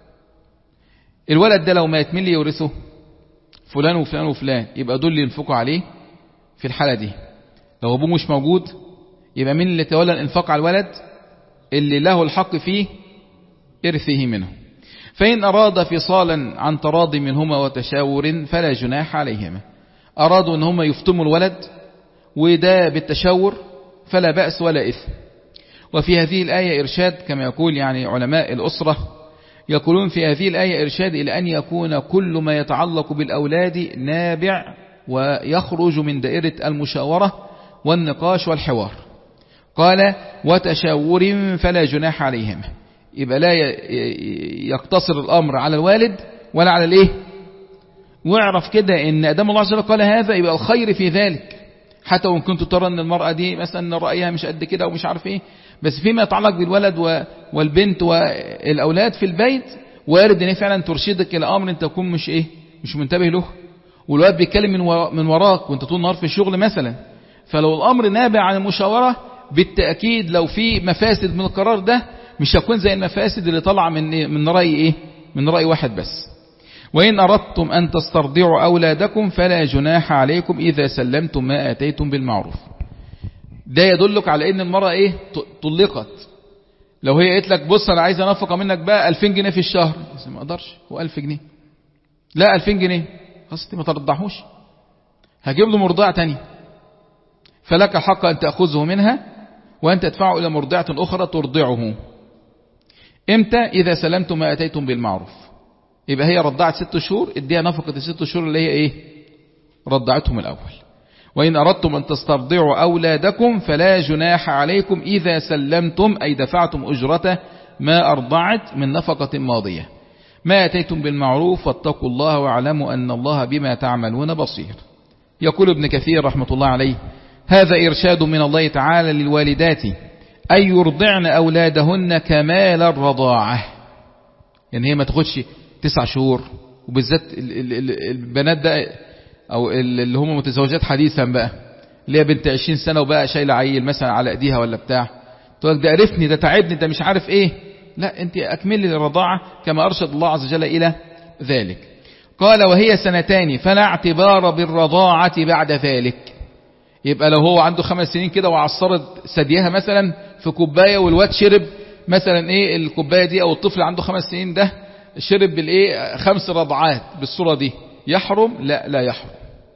S1: الولد ده لو مات مين اللي يورثه؟ فلان وفلان وفلان، يبقى دول اللي ينفقوا عليه في الحالة دي. لو ابوه مش موجود يبقى مين اللي تولى الانفاق على الولد؟ اللي له الحق فيه إرثه منه. فإن أراد فصالا عن تراض منهما وتشاور فلا جناح عليهما، أرادوا أن هم يفتموا الولد وده بالتشاور فلا بأس ولا إثم. وفي هذه الآية إرشاد كما يقول يعني علماء الأسرة، يقولون في هذه الآية إرشاد إلى أن يكون كل ما يتعلق بالأولاد نابع ويخرج من دائرة المشاورة والنقاش والحوار. قال وتشاور فلا جناح عليهما، يبقى لا يقتصر الأمر على الوالد ولا على الإيه. واعرف كده ان ادام الله عز وجل قال هذا يبقى الخير في ذلك، حتى وان كنت ترى ان المرأة دي مثلا رأيها مش قد كده ومش عارف ايه، بس فيما يتعلق بالولد والبنت والاولاد في البيت وارد ان فعلا ترشدك الى امر انت تكون مش ايه مش منتبه له، والولد بيتكلم من من وراك وانت طول النهار في الشغل مثلا. فلو الامر نابع عن المشاورة بالتأكيد لو في مفاسد من القرار ده مش هتكون زي المفاسد اللي طالعه من من رأي ايه من رأي واحد بس. وإن أردتم أن تسترضعوا أولادكم فلا جناح عليكم إذا سلمتم ما آتيتم بالمعروف. ده يدلك على إن المرأة إيه طلقت. لو هي قالت لك بص أنا عايزة نفقة منك بقى ألفين جنيه في الشهر، بس ما أقدرش، هو ألف جنيه لا ألفين جنيه خلاص ما ترضعهوش، هجيب له مرضعة تاني، فلك حق أن تأخذه منها وأن تدفعه إلى مرضعة أخرى ترضعه. إمتى؟ إذا سلمتم ما آتيتم بالمعروف. يبقى هي رضعت ست شهور، اديها نفقة الست شهور اللي هي ايه رضعتهم الاول. وإن أردتم أن تسترضعوا أولادكم فلا جناح عليكم إذا سلمتم أي دفعتم أجرته ما أرضعت من نفقة ماضية. ما أتيتم بالمعروف واتقوا الله واعلموا أن الله بما تعملون بصير. يقول ابن كثير رحمة الله عليه هذا إرشاد من الله تعالى للوالدات أن يرضعن أولادهن كمال الرضاعة، يعني هي ما تاخدش تسع شهور، وبالذات البنات ده او اللي هم متزوجات حديثا بقى اللي هي بنت عشرين سنة وبقى شايله عيل مثلا على ايديها ولا بتاع، تقول ده قرفني ده تعبني ده مش عارف ايه. لا، انت اكملي الرضاعة كما ارشد الله عز وجل الى ذلك. قال وهي سنتان فلا اعتبار بالرضاعة بعد ذلك. يبقى لو هو عنده خمس سنين كده وعصرت ثديها مثلا في كوباية والواد شرب مثلا ايه الكوباية دي، او الطفل عنده خمس سنين ده شرب بالايه خمس رضعات بالصورة دي، يحرم؟ لا لا يحرم.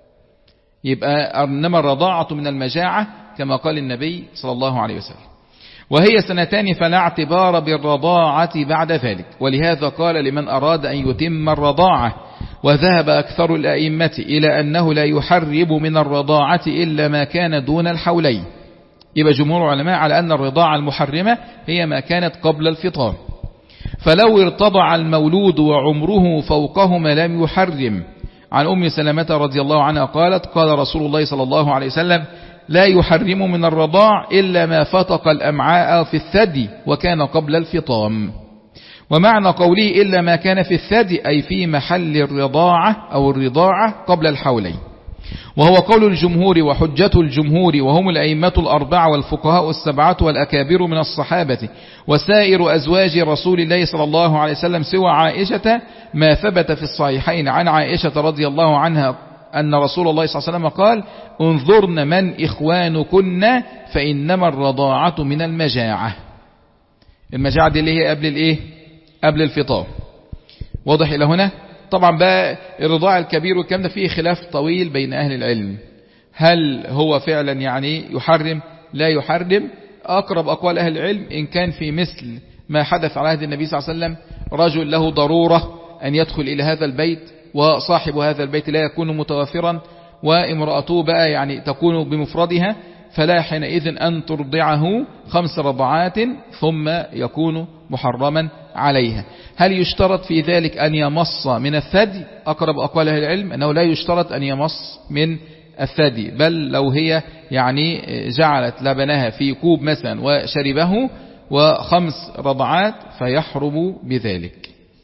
S1: يبقى انما الرضاعة من المجاعة كما قال النبي صلى الله عليه وسلم. وهي سنتان فلا اعتبار بالرضاعة بعد ذلك. ولهذا قال لمن أراد أن يتم الرضاعة، وذهب أكثر الأئمة إلى أنه لا يحرم من الرضاعة إلا ما كان دون الحولين. يبقى جمهور العلماء على أن الرضاعة المحرمة هي ما كانت قبل الفطام. فلو ارتضع المولود وعمره فوقهما لم يحرم. عن أم سلمة رضي الله عنها قالت قال رسول الله صلى الله عليه وسلم لا يحرم من الرضاع إلا ما فتق الأمعاء في الثدي وكان قبل الفطام. ومعنى قوله إلا ما كان في الثدي أي في محل الرضاعة أو الرضاعة قبل الحولين. وهو قول الجمهور وحجة الجمهور وهم الأئمة الأربعة والفقهاء السبعة والأكابر من الصحابة وسائر أزواج رسول الله صلى الله عليه وسلم سوى عائشة، ما ثبت في الصحيحين عن عائشة رضي الله عنها أن رسول الله صلى الله عليه وسلم قال انظرن من إخوانكن فإنما الرضاعة من المجاعة. المجاعة دي اللي هي قبل الإيه؟ قبل الفطام. واضح إلى هنا؟ طبعا بقى الرضاع الكبير والكلام ده فيه خلاف طويل بين أهل العلم، هل هو فعلا يعني يحرم لا يحرم؟ أقرب أقوال أهل العلم إن كان في مثل ما حدث على عهد النبي صلى الله عليه وسلم، رجل له ضرورة أن يدخل إلى هذا البيت وصاحب هذا البيت لا يكون متوافرا وامرأته بقى يعني تكون بمفردها، فلا حينئذ أن ترضعه خمس رضعات ثم يكون محرما عليها. هل يشترط في ذلك أن يمص من الثدي؟ أقرب أقوال أهل العلم أنه لا يشترط أن يمص من الثدي، بل لو هي يعني جعلت لبنها في كوب مثلا وشربه وخمس رضعات فيحرم بذلك.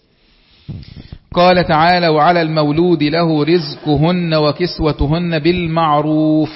S1: قال تعالى: وعلى المولود له رزقهن وكسوتهن بالمعروف.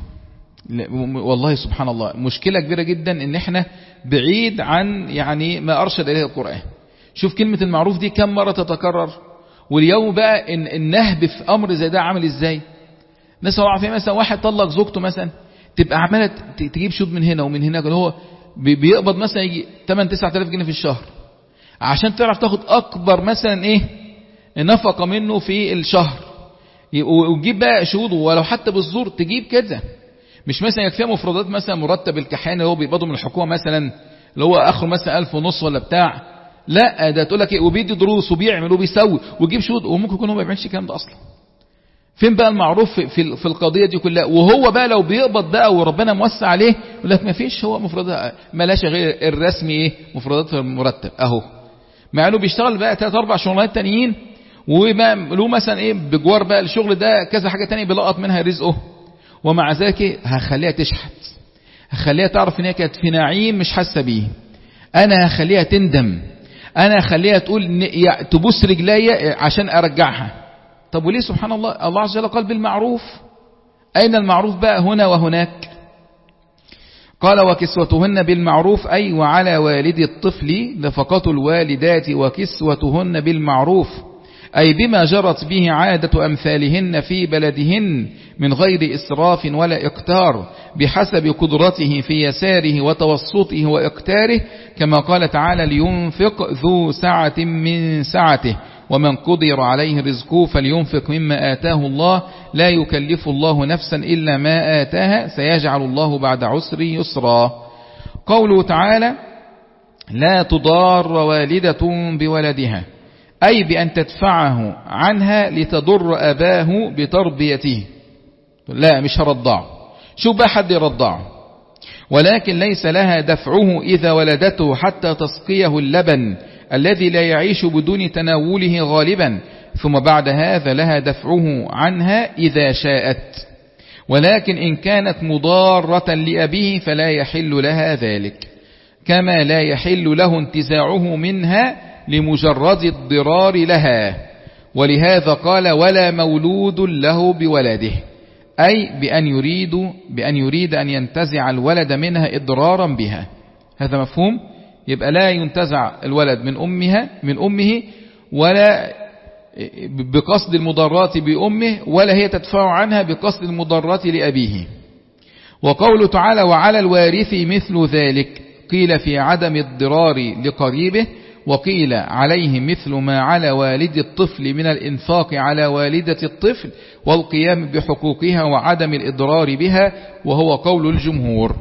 S1: والله سبحان الله مشكلة كبيرة جدا ان احنا بعيد عن يعني ما ارشد اليه القرآن. شوف كلمة المعروف دي كم مرة تتكرر، واليوم بقى إن النهب في امر زي ده عامل ازاي. ناس وقع في مثلا واحد طلق زوجته مثلا، تبقى عمالة تجيب شوط من هنا ومن هنا، اللي هو بيقبض مثلا يجي ثمانية تسعة آلاف جنيه في الشهر، عشان تعرف تاخد اكبر مثلا ايه نفقة منه في الشهر، وتجيب بقى شهود ولو حتى بالزور تجيب كده. مش مثلا يكفيها مفردات مثلا مرتب الكحيان اللي هو بيقبضه من الحكومة مثلا اللي هو اخره مثلا ألف ونص ولا بتاع، لا ده تقول لك ايه وبيدي دروس وبيعمل وبيسوي ويجيب شهود، وممكن يكون هو ما بيعملش الكلام ده اصلا. فين بقى المعروف في في القضية دي كلها؟ وهو بقى لو بيقبض بقى وربنا موسع عليه يقول لك ما فيش، هو مفردات ملاش غير الرسمي ايه مفردات المرتب اهو، مع انه بيشتغل بقى ثلاث اربع شغلانات تانيين، وبقى له مثلا ايه بجوار بقى الشغل ده كذا حاجة تانية بيلقط منها رزقه، ومع ذلك هخليها تشحت، هخليها تعرف ان هي كانت في نعيم مش حاسه بيه، انا هخليها تندم، انا هخليها تقول تبوس رجليا عشان ارجعها. طب وليه؟ سبحان الله، الله عز وجل قال بالمعروف. اين المعروف بقى هنا وهناك؟ قال: وكسوتهن بالمعروف، أي وعلى والد الطفل نفقة الوالدات وكسوتهن بالمعروف، أي بما جرت به عادة أمثالهن في بلدهن من غير إسراف ولا إقتار، بحسب قدرته في يساره وتوسطه وإقتاره، كما قال تعالى: لينفق ذو سعة من سعته ومن قدر عليه رزقه فلينفق مما آتاه الله لا يكلف الله نفسا إلا ما آتاها سيجعل الله بعد عسر يسرا. قوله تعالى: لا تضار والدة بولدها، أي بأن تدفعه عنها لتضر أباه بتربيته. لا مش هرضعه، شو بقى حد يرضعه، ولكن ليس لها دفعه إذا ولدته حتى تسقيه اللبن الذي لا يعيش بدون تناوله غالبا، ثم بعد هذا لها دفعه عنها إذا شاءت، ولكن إن كانت مضارة لأبيه فلا يحل لها ذلك، كما لا يحل له انتزاعه منها لمجرد الضرار لها. ولهذا قال: ولا مولود له بولده، أي بأن يريد بأن يريد أن ينتزع الولد منها إضرارا بها. هذا مفهوم؟ يبقى لا ينتزع الولد من أمها من أمه ولا بقصد المضارات بأمه، ولا هي تدفع عنها بقصد المضارات لأبيه. وقوله تعالى: وعلى الوارث مثل ذلك، قيل في عدم الضرار لقريبه، وقيل عليه مثل ما على والد الطفل من الإنفاق على والدة الطفل والقيام بحقوقها وعدم الإضرار بها، وهو قول الجمهور.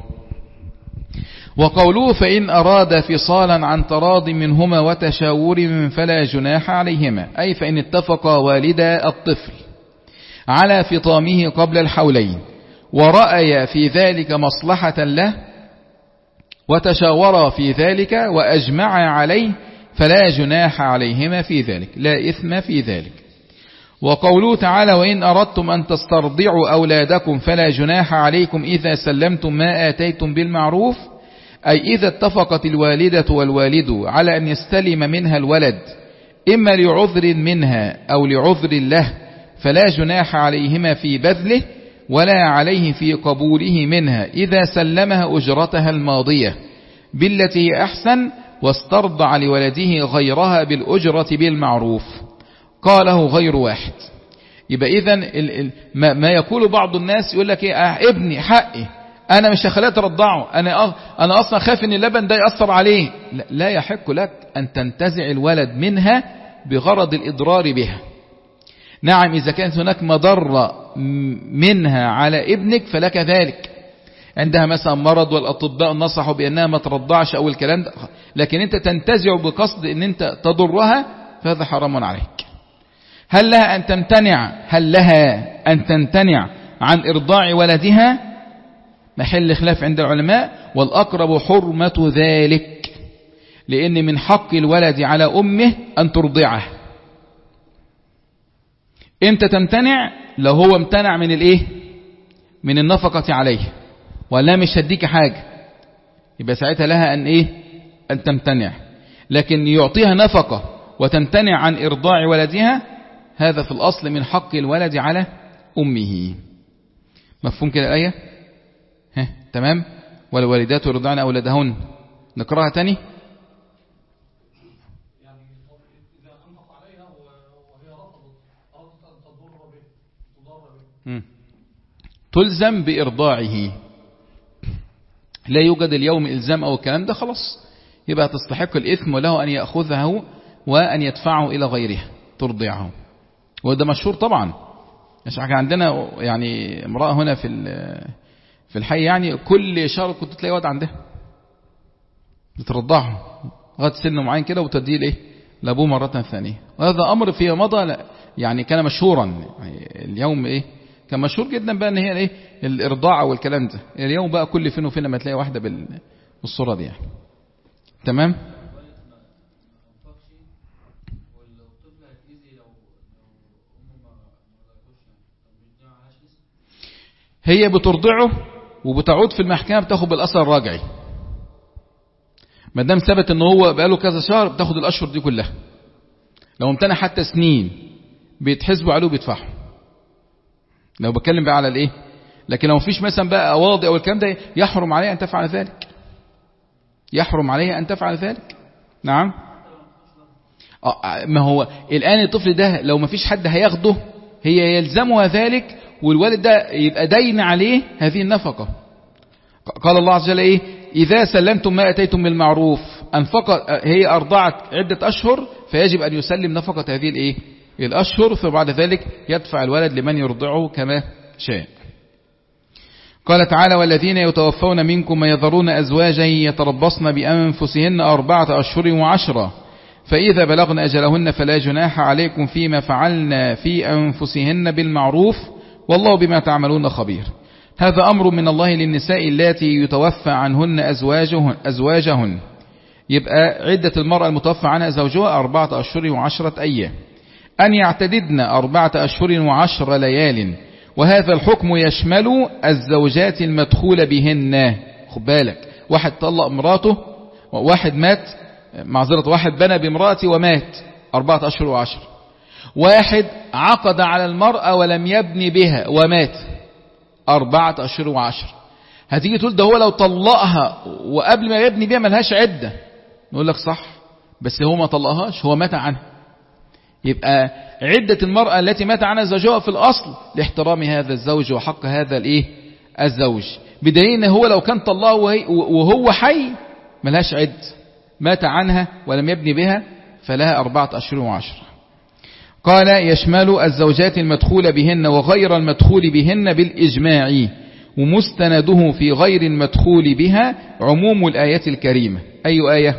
S1: وقوله: فإن أراد فصالا عن تراض منهما وتشاور فلا جناح عليهما، أي فإن اتفقا والدا الطفل على فطامه قبل الحولين ورأيا في ذلك مصلحة له وتشاورا في ذلك وأجمعا عليه فلا جناح عليهما في ذلك، لا إثم في ذلك. وقوله تعالى: وإن أردتم أن تسترضعوا أولادكم فلا جناح عليكم إذا سلمتم ما آتيتم بالمعروف، أي إذا اتفقت الوالدة والوالد على أن يستلم منها الولد إما لعذر منها أو لعذر له فلا جناح عليهما في بذله ولا عليه في قبوله منها إذا سلمها أجرتها الماضية بالتي هي أحسن واسترضع لولده غيرها بالأجرة بالمعروف. قاله غير واحد. يبقى إذن ما يقول بعض الناس يقول لك إيه اه ابني حقي أنا مش هخليها ترضعه، أنا أنا أصلا خاف إن اللبن ده يأثر عليه. لا, لا يحق لك أن تنتزع الولد منها بغرض الإضرار بها. نعم إذا كانت هناك مضرة منها على ابنك فلك ذلك، عندها مثلا مرض والأطباء نصحوا بأنها ما ترضعش أو الكلام ده، لكن أنت تنتزع بقصد أن أنت تضرها فهذا حرام عليك.
S2: هل لها أن تمتنع هل لها أن تمتنع عن إرضاع ولدها؟ محل خلاف عند العلماء، والأقرب حرمة ذلك، لأن من حق الولد على أمه أن ترضعه. إمتى تمتنع؟ لو هو امتنع من الإيه؟ من النفقة عليه، ولا مش هديك حاجة، يبقى ساعتها لها أن إيه؟ أن تمتنع. لكن يعطيها نفقة وتمتنع عن إرضاع ولدها، هذا في الأصل من حق الولد على أمه. مفهوم كده الآية؟ ها تمام. والوالدات يرضعن أولادهن، نقرأها تاني. تلزم بإرضاعه، لا يوجد اليوم إلزام أو الكلام ده، خلاص يبقى تستحق الإثم، وله أن يأخذه وأن يدفعه إلى غيرها ترضعه. وده مشهور طبعا، مش عندنا يعني امرأة هنا في في الحي، يعني كل شهر كنت تلاقي واد عندها بترضعه لغاية سن معين كده وتديه له لأبوه مرة ثانية. وهذا أمر في مضى يعني كان مشهورا، يعني اليوم إيه كان مشهور جدا بقى ان هي ايه الارضاع والكلام ده. اليوم بقى كل فين وفين ما تلاقي واحده بالصوره دي يعني. تمام. هي بترضعه وبتعود في المحكمه بتاخد بالاثر الراجعي، ما دام ثبت ان هو بقاله كذا شهر بتاخد الاشهر دي كلها. لو امتنع حتى سنين بيتحسبوا عليه وبيدفعوا، لو بتكلم بقى على الايه. لكن لو مفيش مثلا بقى اواضي او الكلام ده يحرم عليها ان تفعل ذلك، يحرم عليها ان تفعل ذلك. نعم. آه ما هو الان الطفل ده لو مفيش حد هياخده هي يلزمها ذلك، والوالد ده يبقى دين عليه هذه النفقة. قال الله عز وجل ايه؟ اذا سلمتم ما اتيتم بالمعروف، انفقت هي ارضعت عدة اشهر فيجب ان يسلم نفقة هذه الايه الاشهر، فبعد ذلك يدفع الولد لمن يرضعه كما شاء. قال تعالى: والذين يتوفون منكم يذرون أزواجا يتربصن بأنفسهن أربعة أشهر وعشرة، فإذا بلغن أجلهن فلا جناح عليكم فيما فعلن في أنفسهن بالمعروف، والله بما تعملون خبير. هذا أمر من الله للنساء اللاتي يتوفى عنهن أزواجهن, أزواجهن. يبقى عدة المرأة المتوفى عنها زوجها أربعة أشهر وعشرة أيام، أن يعتددن أربعة أشهر وعشر ليال، وهذا الحكم يشمل الزوجات المدخول بهن. خد بالك، واحد طلق مراته، واحد مات معذرة واحد بنى بامرأته ومات أربعة أشهر وعشر، واحد عقد على المرأة ولم يبني بها ومات أربعة أشهر وعشر. هتيجي تقول ده هو لو طلقها وقبل ما يبني بها ملهاش عدة، نقول لك صح، بس هو ما طلقهاش، هو مات عنها. يبقى عدة المرأة التي مات عنها زوجها في الأصل لاحترام هذا الزوج وحق هذا الايه الزوج، بدليل ان هو لو كان طلقها وهو حي ملهاش عد، مات عنها ولم يبني بها فلها أربعة أشهر وعشرة. قال: يشمل الزوجات المدخول بهن وغير المدخول بهن بالإجماع، ومستنده في غير المدخول بها عموم الآية الكريمة. أي آية؟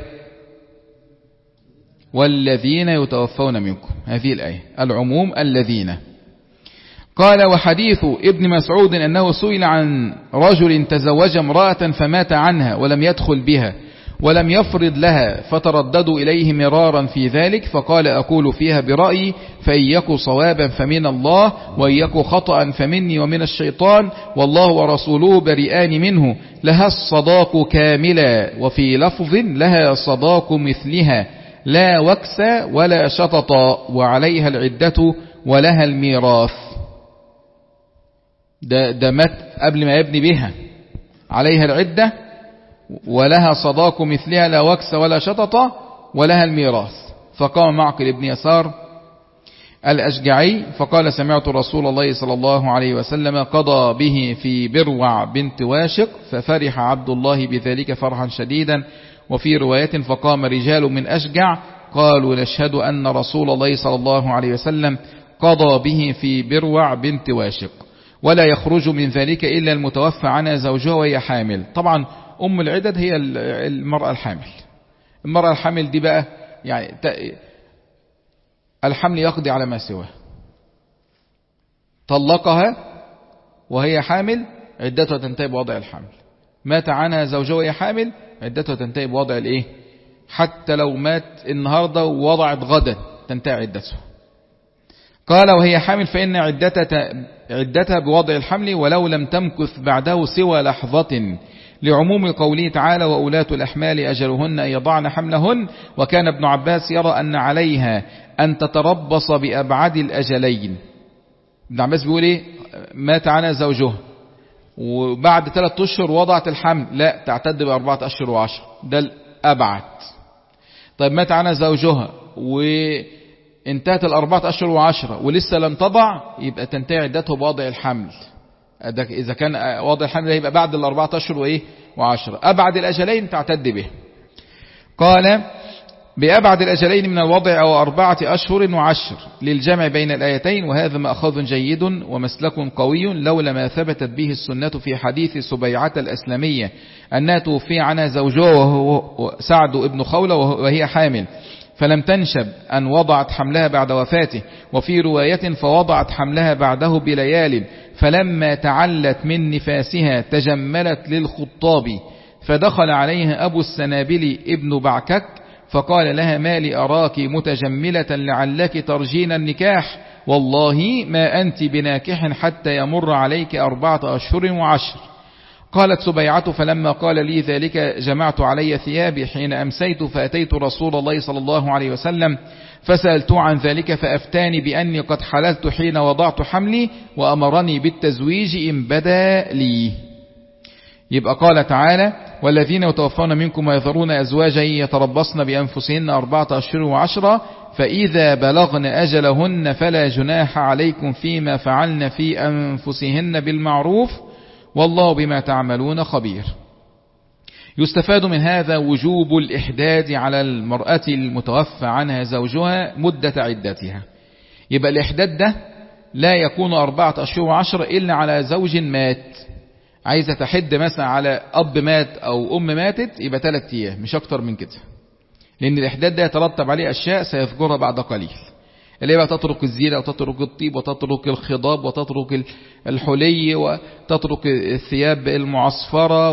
S2: والذين يتوفون منكم، هذه الآية العموم الذين. قال: وحديث ابن مسعود أنه سئل عن رجل تزوج امرأة فمات عنها ولم يدخل بها ولم يفرض لها، فترددوا إليه مرارا في ذلك، فقال: أقول فيها برأيي، فإن يك صوابا فمن الله، وإن يك خطأ فمني ومن الشيطان، والله ورسوله بريئان منه، لها الصداق كاملا، وفي لفظ لها صداق مثلها، لا وكس ولا شطط، وعليها العدة ولها الميراث. ده, ده مات قبل ما يبني بها، عليها العدة ولها صداق مثلها، لا وكس ولا شطط، ولها الميراث. فقام معقل بن يسار الأشجعي فقال: سمعت رسول الله صلى الله عليه وسلم قضى به في بروع بنت واشق، ففرح عبد الله بذلك فرحا شديدا. وفي رواية: فقام رجال من أشجع قالوا: نشهد أن رسول الله صلى الله عليه وسلم قضى به في بروع بنت واشق، ولا يخرج من ذلك إلا المتوفى عنها زوجها وهي حامل. طبعا أم العدد هي المرأة الحامل. المرأة الحامل دي بقى يعني الحمل يقضي على ما سواه، طلقها وهي حامل عدتها تنتهي بوضع الحمل. مات عنها زوجها وهي حامل عدتها تنتهي بوضع الايه؟ حتى لو مات النهاردة ووضعت غدا تنتهي عدتها. قال وهي حامل فإن عدتها عدتها بوضع الحمل ولو لم تمكث بعده سوى لحظة، لعموم قوله تعالى وأولاة الأحمال أجلهن أن يضعن حملهن. وكان ابن عباس يرى أن عليها أن تتربص بأبعد الأجلين. ابن عباس بيقول ايه؟ مات عنها زوجها وبعد ثلاثة أشهر وضعت الحمل، لا تعتد بأربعة أشهر وعشر، ده الأبعد. طيب مات عنها زوجها وانتهت الأربعة أشهر وعشرة ولسه لم تضع، يبقى تنتهي عدته بوضع الحمل. إذا كان وضع الحمل يبقى بعد الأربعة أشهر وإيه وعشرة. أبعد الأجلين تعتد به. قال بأبعد الأجلين من الوضع أو أربعة أشهر وعشر للجمع بين الآيتين، وهذا مأخذ جيد ومسلك قوي لولا ما ثبتت به السنة في حديث سبيعة الأسلمية أنها توفي عنها زوجها وهو سعد ابن خولة وهي حامل فلم تنشب أن وضعت حملها بعد وفاته، وفي رواية فوضعت حملها بعده بليال فلما تعلت من نفاسها تجملت للخطاب فدخل عليها أبو السنابل ابن بعكك فقال لها ما لي أراك متجملة لعلك ترجين النكاح، والله ما أنت بناكح حتى يمر عليك أربعة أشهر وعشر. قالت سبيعة فلما قال لي ذلك جمعت علي ثيابي حين أمسيت فأتيت رسول الله صلى الله عليه وسلم فسألته عن ذلك فأفتاني بأني قد حللت حين وضعت حملي وأمرني بالتزويج إن بدا لي. يبقى قال تعالى والذين يتوفون منكم ويذرون أزواجا يتربصن بأنفسهن أربعة أشهر وعشرة فإذا بلغن أجلهن فلا جناح عليكم فيما فعلن في أنفسهن بالمعروف والله بما تعملون خبير. يستفاد من هذا وجوب الإحداد على المرأة المتوفى عنها زوجها مدة عدتها. يبقى الإحداد ده لا يكون أربعة أشهر وعشرة إلا على زوج مات. عايزة تحد مثلا على أب مات أو أم ماتت يبقى ثلاث أيام مش أكتر من كده، لأن الإحداد ده يترتب عليه أشياء سيذكرها بعد قليل، اللي بقى تترك الزينة وتترك الطيب وتترك الخضاب وتترك الحلي وتترك الثياب المعصفرة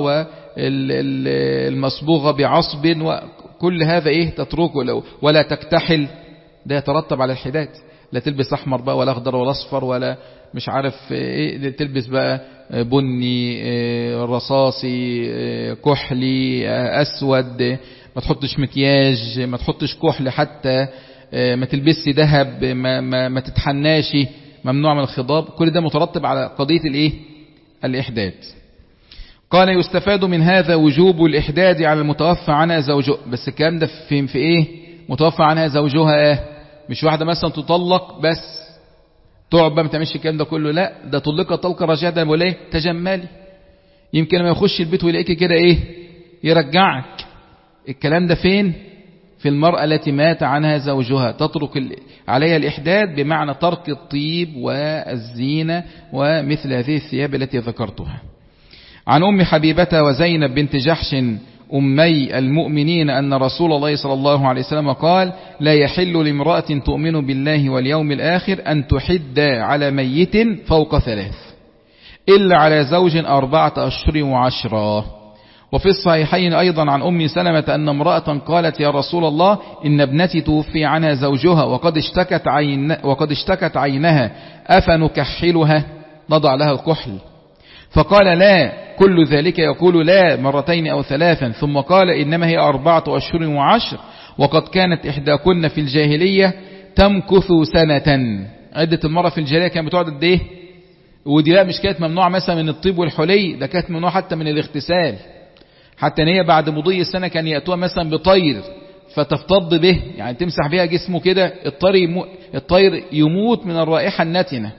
S2: والمصبوغة بعصب وكل هذا إيه تتركه، ولا تكتحل، ده يترتب على الحداد. لا تلبس أحمر بقى ولا أخضر ولا أصفر ولا مش عارف إيه، تلبس بقى بني رصاصي كحلي أسود، ما تحطش مكياج، ما تحطش كحل حتى، ما تلبسش ذهب، ما, ما, ما تتحناش، ممنوع من الخضاب. كل ده مترتب على قضية الايه الإحداد. قال يستفاد من هذا وجوب الإحداد على المتوفى عنها زوجها. بس الكلام ده في, في ايه متوفى عنها زوجها ايه؟ مش واحدة مثلا تطلق بس تقعد بقى ما تعملش الكلام ده كله، لا ده طلقها طلقة رجعة، ده بقول ايه تجملي، يمكن لما يخش البيت ويلاقيك كده ايه يرجعك. الكلام ده فين؟ في المرأة التي مات عنها زوجها تترك عليها الإحداد بمعنى ترك الطيب والزينة ومثل هذه الثياب التي ذكرتها. عن أم حبيبة وزينب بنت جحش أمي المؤمنين أن رسول الله صلى الله عليه وسلم قال لا يحل لامرأة تؤمن بالله واليوم الآخر أن تحد على ميت فوق ثلاث إلا على زوج أربعة أشهر وعشرة. وفي الصحيحين أيضا عن أم سلمة أن امرأة قالت يا رسول الله إن ابنتي توفي عنها زوجها وقد اشتكت, عين وقد اشتكت عينها أفنكحلها نضع لها الكحل؟ فقال لا، كل ذلك يقول لا مرتين أو ثلاثا، ثم قال إنما هي أربعة أشهر وعشر وقد كانت إحداكن في الجاهلية تمكث سنة. عدة المرة في الجاهلية كانت بتقعد قد إيه؟ ودي لا مش كانت ممنوعة مثلا من الطيب والحلي، ده كانت ممنوعة حتى من الاغتسال، حتى ان هي بعد مضي السنة كان يأتوها مثلا بطير فتفتض به، يعني تمسح بها جسمه كده، الطير يمو الطير يموت من الرائحة النتنة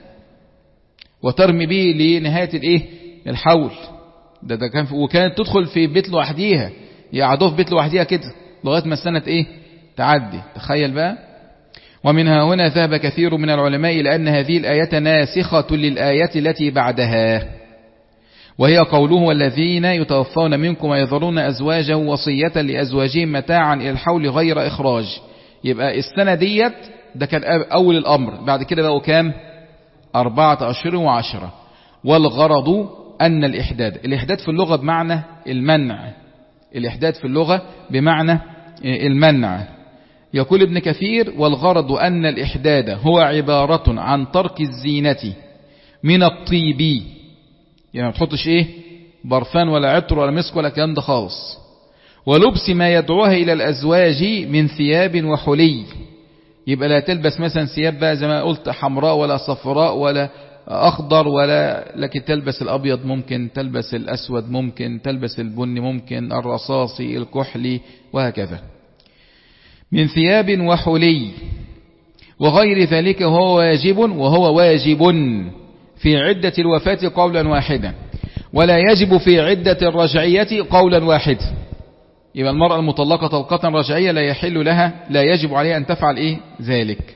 S2: وترمي به لنهاية الايه الحول. ده, ده كان وكانت تدخل في بيت لوحديها، يقعدوه في بيت لوحديها كده لغاية ما السنة ايه تعدي. تخيل بقى. ومنها هنا ذهب كثير من العلماء لأن هذه الآية ناسخة للآية التي بعدها، وهي قوله والذين يتوفون منكم ويذرون أزواجه وصية لأزواجهم متاعا إلى الحول غير إخراج. يبقى السنة ديت ده كان أول الأمر، بعد كده بقوا كام أربعة أشهر وعشرة. والغرض أن الإحداد، الإحداد في اللغة بمعنى المنع، الإحداد في اللغة بمعنى المنع. يقول ابن كثير: والغرض أن الإحداد هو عبارة عن ترك الزينة من الطيب، يعني ما تحطش إيه برفان ولا عطر ولا مسك ولا كلام ده خالص، ولبس ما يدعوها إلى الأزواج من ثياب وحلي. يبقى لا تلبس مثلا ثياب بقى زي ما قلت حمراء ولا صفراء ولا أخضر، ولا لكن تلبس الأبيض ممكن، تلبس الأسود ممكن، تلبس البني ممكن، الرصاصي الكحلي وهكذا، من ثياب وحلي وغير ذلك، وهو واجب وهو واجب في عدة الوفاة قولا واحدا، ولا يجب في عدة الرجعية قولا واحدا. يبقى المرأة المطلقة طلقة رجعية لا يحل لها، لا يجب عليها أن تفعل إيه ذلك.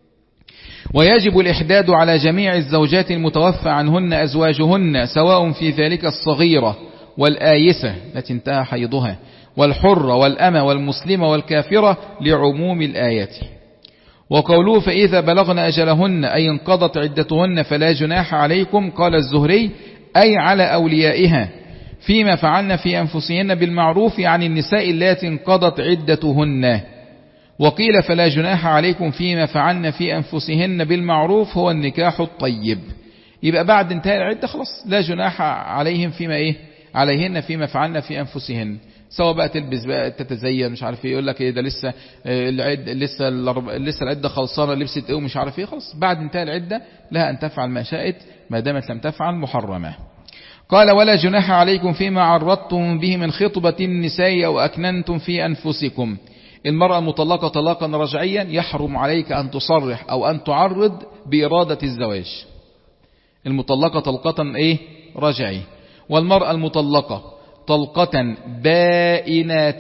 S2: ويجب الإحداد على جميع الزوجات المتوفى عنهن أزواجهن، سواء في ذلك الصغيرة والآيسة التي انتهى حيضها، والحرة والأمة والمسلمة والكافرة، لعموم الآيات. وقوله: فإذا بلغن أجلهن أي انقضت عدتهن فلا جناح عليكم، قال الزهري: أي على أوليائها فيما فعلن في أنفسهن بالمعروف، يعني النساء اللاتي انقضت عدتهن. وقيل: فلا جناح عليكم فيما فعلن في أنفسهن بالمعروف، هو النكاح الطيب. يبقى بعد انتهاء العدة خلاص لا جناح عليهم فيما إيه عليهن فيما فعلن في أنفسهن، سواء بقى تلبس بقى تتزين مش عارف ايه، يقول لك ايه ده لسه العد لسه لسه العده خلصانه، لبست ايه ومش عارف ايه، خلاص بعد انتهاء العده لها ان تفعل ما شاءت ما دامت لم تفعل محرمه. قال: ولا جناح عليكم فيما عرضتم به من خطبة النساء أو أكننتم في أنفسكم. المرأة المطلقة طلاقا رجعيا يحرم عليك أن تصرح أو أن تعرض بإرادة الزواج، المطلقة طلقة ايه رجعي. والمرأة المطلقة طلقة بائنة،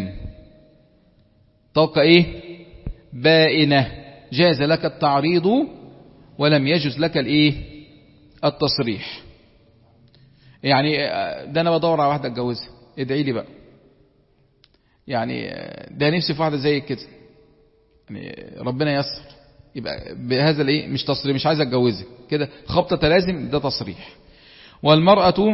S2: طلقة ايه بائنة، جاز لك التعريض ولم يجوز لك الايه التصريح. يعني ده انا بدور على واحدة اتجوزها، ادعي لي بقى، يعني ده نفسي في واحدة زي كده، يعني ربنا يسر، يبقى بهذا الايه مش تصريح، مش عايز اتجوزك كده خبطة تلازم، ده تصريح. والمرأة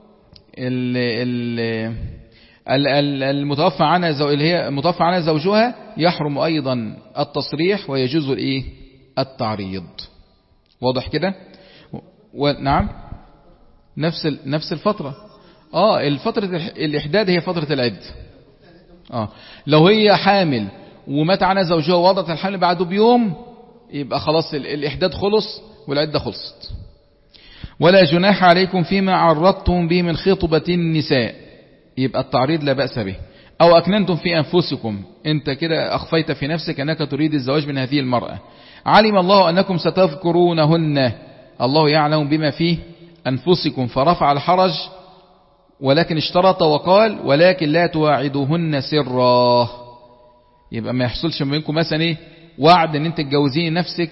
S2: المتوفى عنها زو... اللي هي متوفى عنها زوجها يحرم ايضا التصريح ويجوز الايه التعريض. واضح كده؟ ونعم نفس ال... نفس الفترة، اه الفترة الاحداد هي فترة العدة. اه لو هي حامل ومات عنها زوجها ووضعت الحمل بعده بيوم، يبقى خلاص الاحداد خلص والعدة خلصت. ولا جناح عليكم فيما عرضتم به من خطبة النساء، يبقى التعريض لا بأس به. أو أكننتم في أنفسكم، أنت كده أخفيت في نفسك أنك تريد الزواج من هذه المرأة. علم الله أنكم ستذكرونهن، الله يعلم بما فيه أنفسكم، فرفع الحرج، ولكن اشترط وقال: ولكن لا تواعدوهن سرا. يبقى ما يحصلش منكم مثلا ايه وعد ان انت تجوزيني نفسك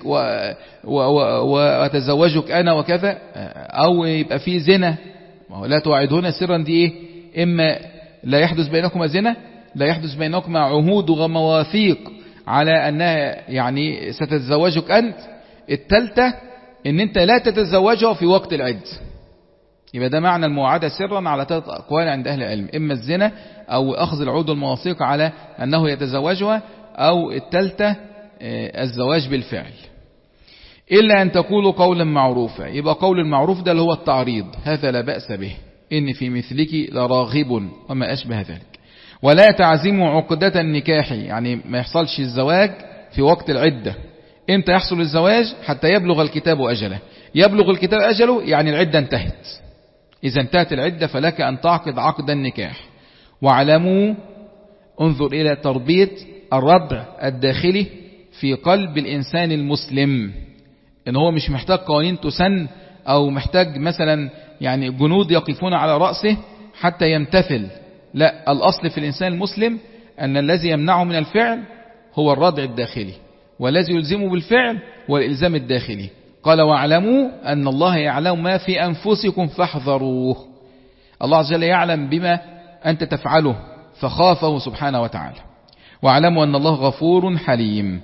S2: واتزوجك انا وكذا، او يبقى في زنا. لا تواعدوهن سرا دي ايه؟ اما لا يحدث بينكم زنا، لا يحدث بينكم عهود ومواثيق على انها يعني ستتزوجك انت. الثالثه ان انت لا تتزوجها في وقت العد. يبقى ده معنى المواعدة سرا على ثلاث أقوال عند أهل العلم: إما الزنا، أو أخذ العهود والمواثيق على أنه يتزوجها، أو الثالثة الزواج بالفعل. إلا أن تقولوا قولا معروفا، يبقى قول المعروف ده اللي هو التعريض، هذا لا بأس به، إن في مثلك لراغب وما أشبه ذلك. ولا تعزموا عقدة النكاح، يعني ما يحصلش الزواج في وقت العدة. إمتى يحصل الزواج؟ حتى يبلغ الكتاب أجله. يبلغ الكتاب أجله يعني العدة انتهت. إذا انتهت العدة فلك أن تعقد عقد النكاح. واعلموا، انظر إلى تربية الردع الداخلي في قلب الإنسان المسلم، إن هو مش محتاج قوانين تسن، أو محتاج مثلا يعني جنود يقفون على رأسه حتى يمتثل. لا، الأصل في الإنسان المسلم أن الذي يمنعه من الفعل هو الردع الداخلي، والذي يلزمه بالفعل هو الإلزام الداخلي. قال: واعلموا أن الله يعلم ما في أنفسكم فاحذروه. الله عز وجل يعلم بما أنت تفعله فخافه سبحانه وتعالى. واعلموا أن الله غفور حليم.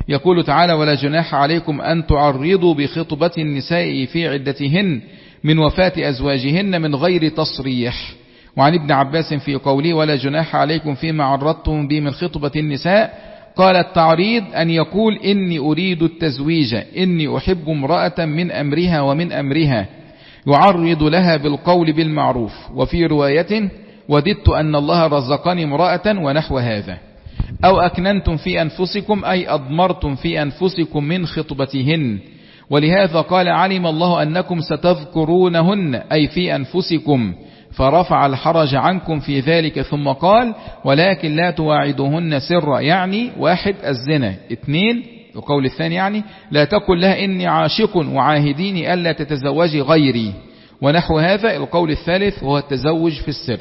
S2: يقول تعالى ولا جناح عليكم أن تعرضوا بخطبة النساء في عدتهن من وفاة أزواجهن من غير تصريح. وعن ابن عباس في قوله ولا جناح عليكم فيما عرضتم به من خطبة النساء قال التعريض أن يقول إني أريد التزويج، إني أحب امرأة من أمرها ومن أمرها، يعرض لها بالقول بالمعروف. وفي رواية وددت أن الله رزقني امرأة ونحو هذا. أو أكننتم في أنفسكم أي أضمرتم في أنفسكم من خطبتهن. ولهذا قال علم الله أنكم ستذكرونهن أي في أنفسكم فرفع الحرج عنكم في ذلك. ثم قال ولكن لا تواعدوهن سرا، يعني واحد الزنا، اثنين القول الثاني يعني لا تقل لها إني عاشق وعاهديني ألا تتزوجي غيري، ونحو هذا القول الثالث هو التزوج في السر.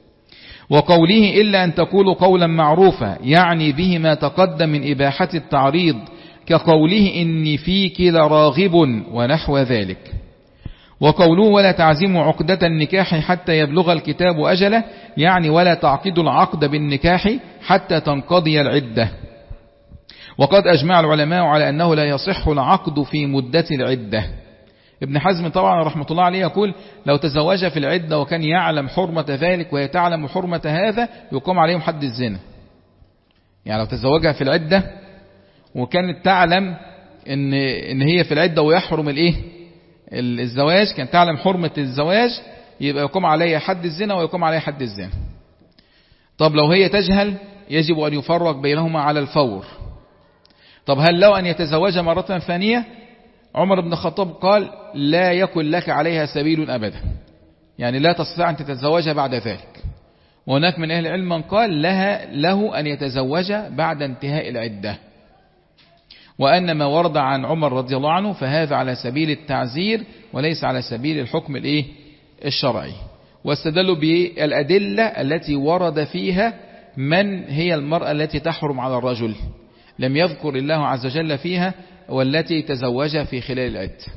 S2: وقوله إلا أن تقولوا قولا معروفا يعني به ما تقدم من إباحة التعريض كقوله إني فيك لراغب ونحو ذلك. وقوله ولا تعزموا عقدة النكاح حتى يبلغ الكتاب أجله يعني ولا تعقدوا العقد بالنكاح حتى تنقضي العدة. وقد أجمع العلماء على أنه لا يصح العقد في مدة العدة. ابن حزم طبعا رحمة الله عليه يقول لو تزوج في العدة وكان يعلم حرمة ذلك وهي تعلم حرمة هذا يقام عليهم حد الزنا. يعني لو تزوجها في العدة وكانت تعلم ان, إن هي في العدة ويحرم الايه الزواج، كانت تعلم حرمة الزواج يبقى يقام عليها حد الزنا ويقام عليها حد الزنا. طب لو هي تجهل يجب أن يفرق بينهما على الفور. طب هل لو أن يتزوج مرة ثانية؟ عمر بن الخطاب قال لا يكن لك عليها سبيل أبدا، يعني لا تستطيع أن تتزوجها بعد ذلك. وهناك من أهل العلم من قال لها له أن يتزوج بعد انتهاء العدة. وأن ما ورد عن عمر رضي الله عنه فهذا على سبيل التعزير وليس على سبيل الحكم الإيه الشرعي. واستدلوا بالأدلة التي ورد فيها من هي المرأة التي تحرم على الرجل، لم يذكر الله عز وجل فيها والتي تزوجها في خلال العدة.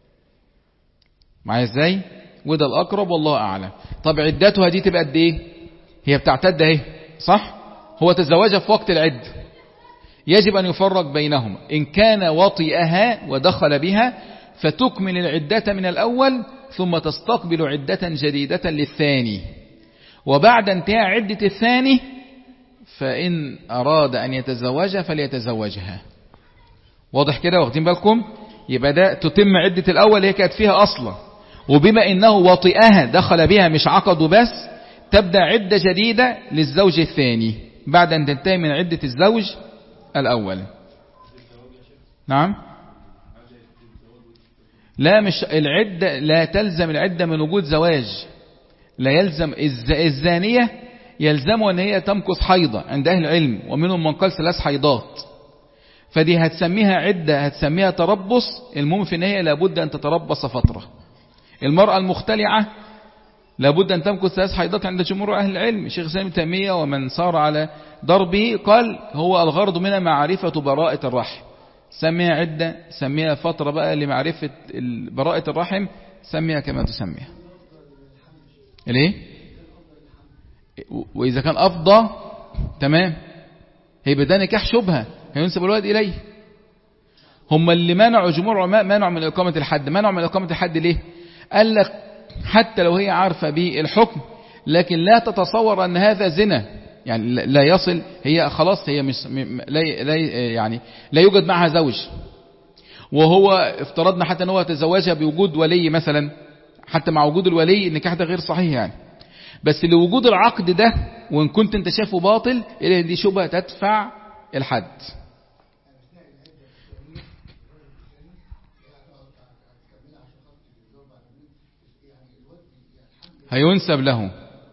S2: معايا ازاي؟ وده الأقرب والله أعلم. طب عدتها دي تبقى قد ايه؟ هي بتعتد اهي صح؟ هو تزوجها في وقت العدة، يجب أن يفرق بينهم. إن كان وطئها ودخل بها فتكمل العدة من الأول ثم تستقبل عدة جديدة للثاني، وبعد انتهاء عدة الثاني فإن أراد أن يتزوجها فليتزوجها. واضح كده؟ واخدين بالكم؟ يبقى ده تتم عدة الأول هي كانت فيها أصلا، وبما إنه وطئها دخل بها مش عقد بس تبدأ عدة جديدة للزوج الثاني بعد أن تنتهي من عدة الزوج الأول. نعم؟ لا مش العدة لا تلزم العدة من وجود زواج، لا يلزم. الزانية يلزمها أن هي تمكث حيضة عند أهل العلم، ومنهم من قال ثلاث حيضات، فدي هتسميها عدة هتسميها تربص. المهم في النهاية لابد أن تتربص فترة. المرأة المختلعة لابد أن تمكث ثلاث حيضات عند جمهور أهل العلم. الشيخ الإسلام ابن تيمية ومن صار على ضربه قال هو الغرض منها معرفة براءة الرحم، سميها عدة سميها فترة بقى لمعرفة براءة الرحم، سميها كما تسميها. ليه؟ وإذا كان أفضى تمام هيبقى ده نكاح شبهة هينسب الولد إليه. هم اللي منعوا جمهور العلماء منعوا من إقامة الحد. منعوا من إقامة الحد ليه؟ قال لك حتى لو هي عارفة بالحكم لكن لا تتصور أن هذا زنا، يعني لا يصل، هي خلاص هي مش لا يعني لا يوجد معها زوج، وهو افترضنا حتى أنه تزوجها بوجود ولي مثلا، حتى مع وجود الولي النكاح ده غير صحيح يعني، بس لوجود العقد ده وإن كنت انت شايفه باطل إلى دي شبهة تدفع الحد. هينسب له.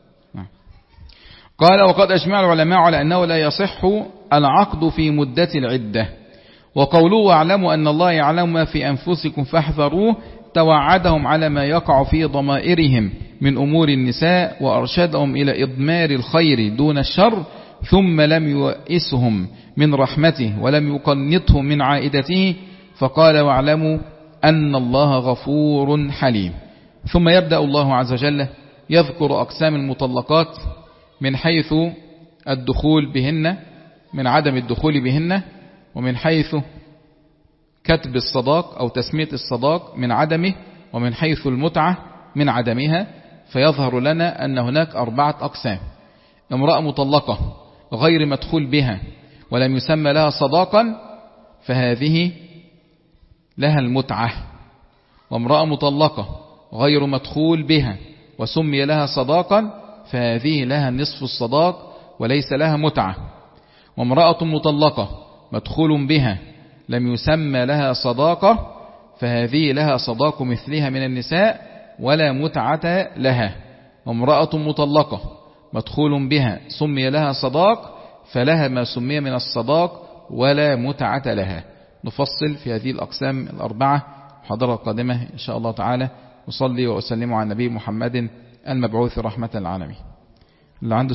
S2: قال وقد أجمع العلماء على أنه لا يصح العقد في مدة العدة. وقوله واعلموا أن الله يعلم ما في أنفسكم فاحذروه توعدهم على ما يقع في ضمائرهم من أمور النساء وأرشدهم إلى إضمار الخير دون الشر، ثم لم يؤسهم من رحمته ولم يقنطهم من عائدته، فقال واعلموا أن الله غفور حليم. ثم يبدأ الله عز وجل يذكر أقسام المطلقات من حيث الدخول بهن من عدم الدخول بهن ومن حيث كتب الصداق أو تسمية الصداق من عدمه، ومن حيث المتعة من عدمها، فيظهر لنا أن هناك أربعة أقسام. امرأة مطلقة غير مدخول بها ولم يسمى لها صداقا فهذه لها المتعة، وامرأة مطلقة غير مدخول بها وسمي لها صداقا فهذه لها نصف الصداق وليس لها متعة، وامرأة مطلقة مدخول بها لم يسمى لها صداقة فهذه لها صداق مثلها من النساء ولا متعة لها، وامرأة مطلقة مدخول بها سمي لها صداق فلها ما سمي من الصداق ولا متعة لها. نفصل في هذه الأقسام الأربعة محاضرة قادمة إن شاء الله تعالى. وصلي وأسلم على النبي محمد المبعوث رحمة العالمين. اللي عنده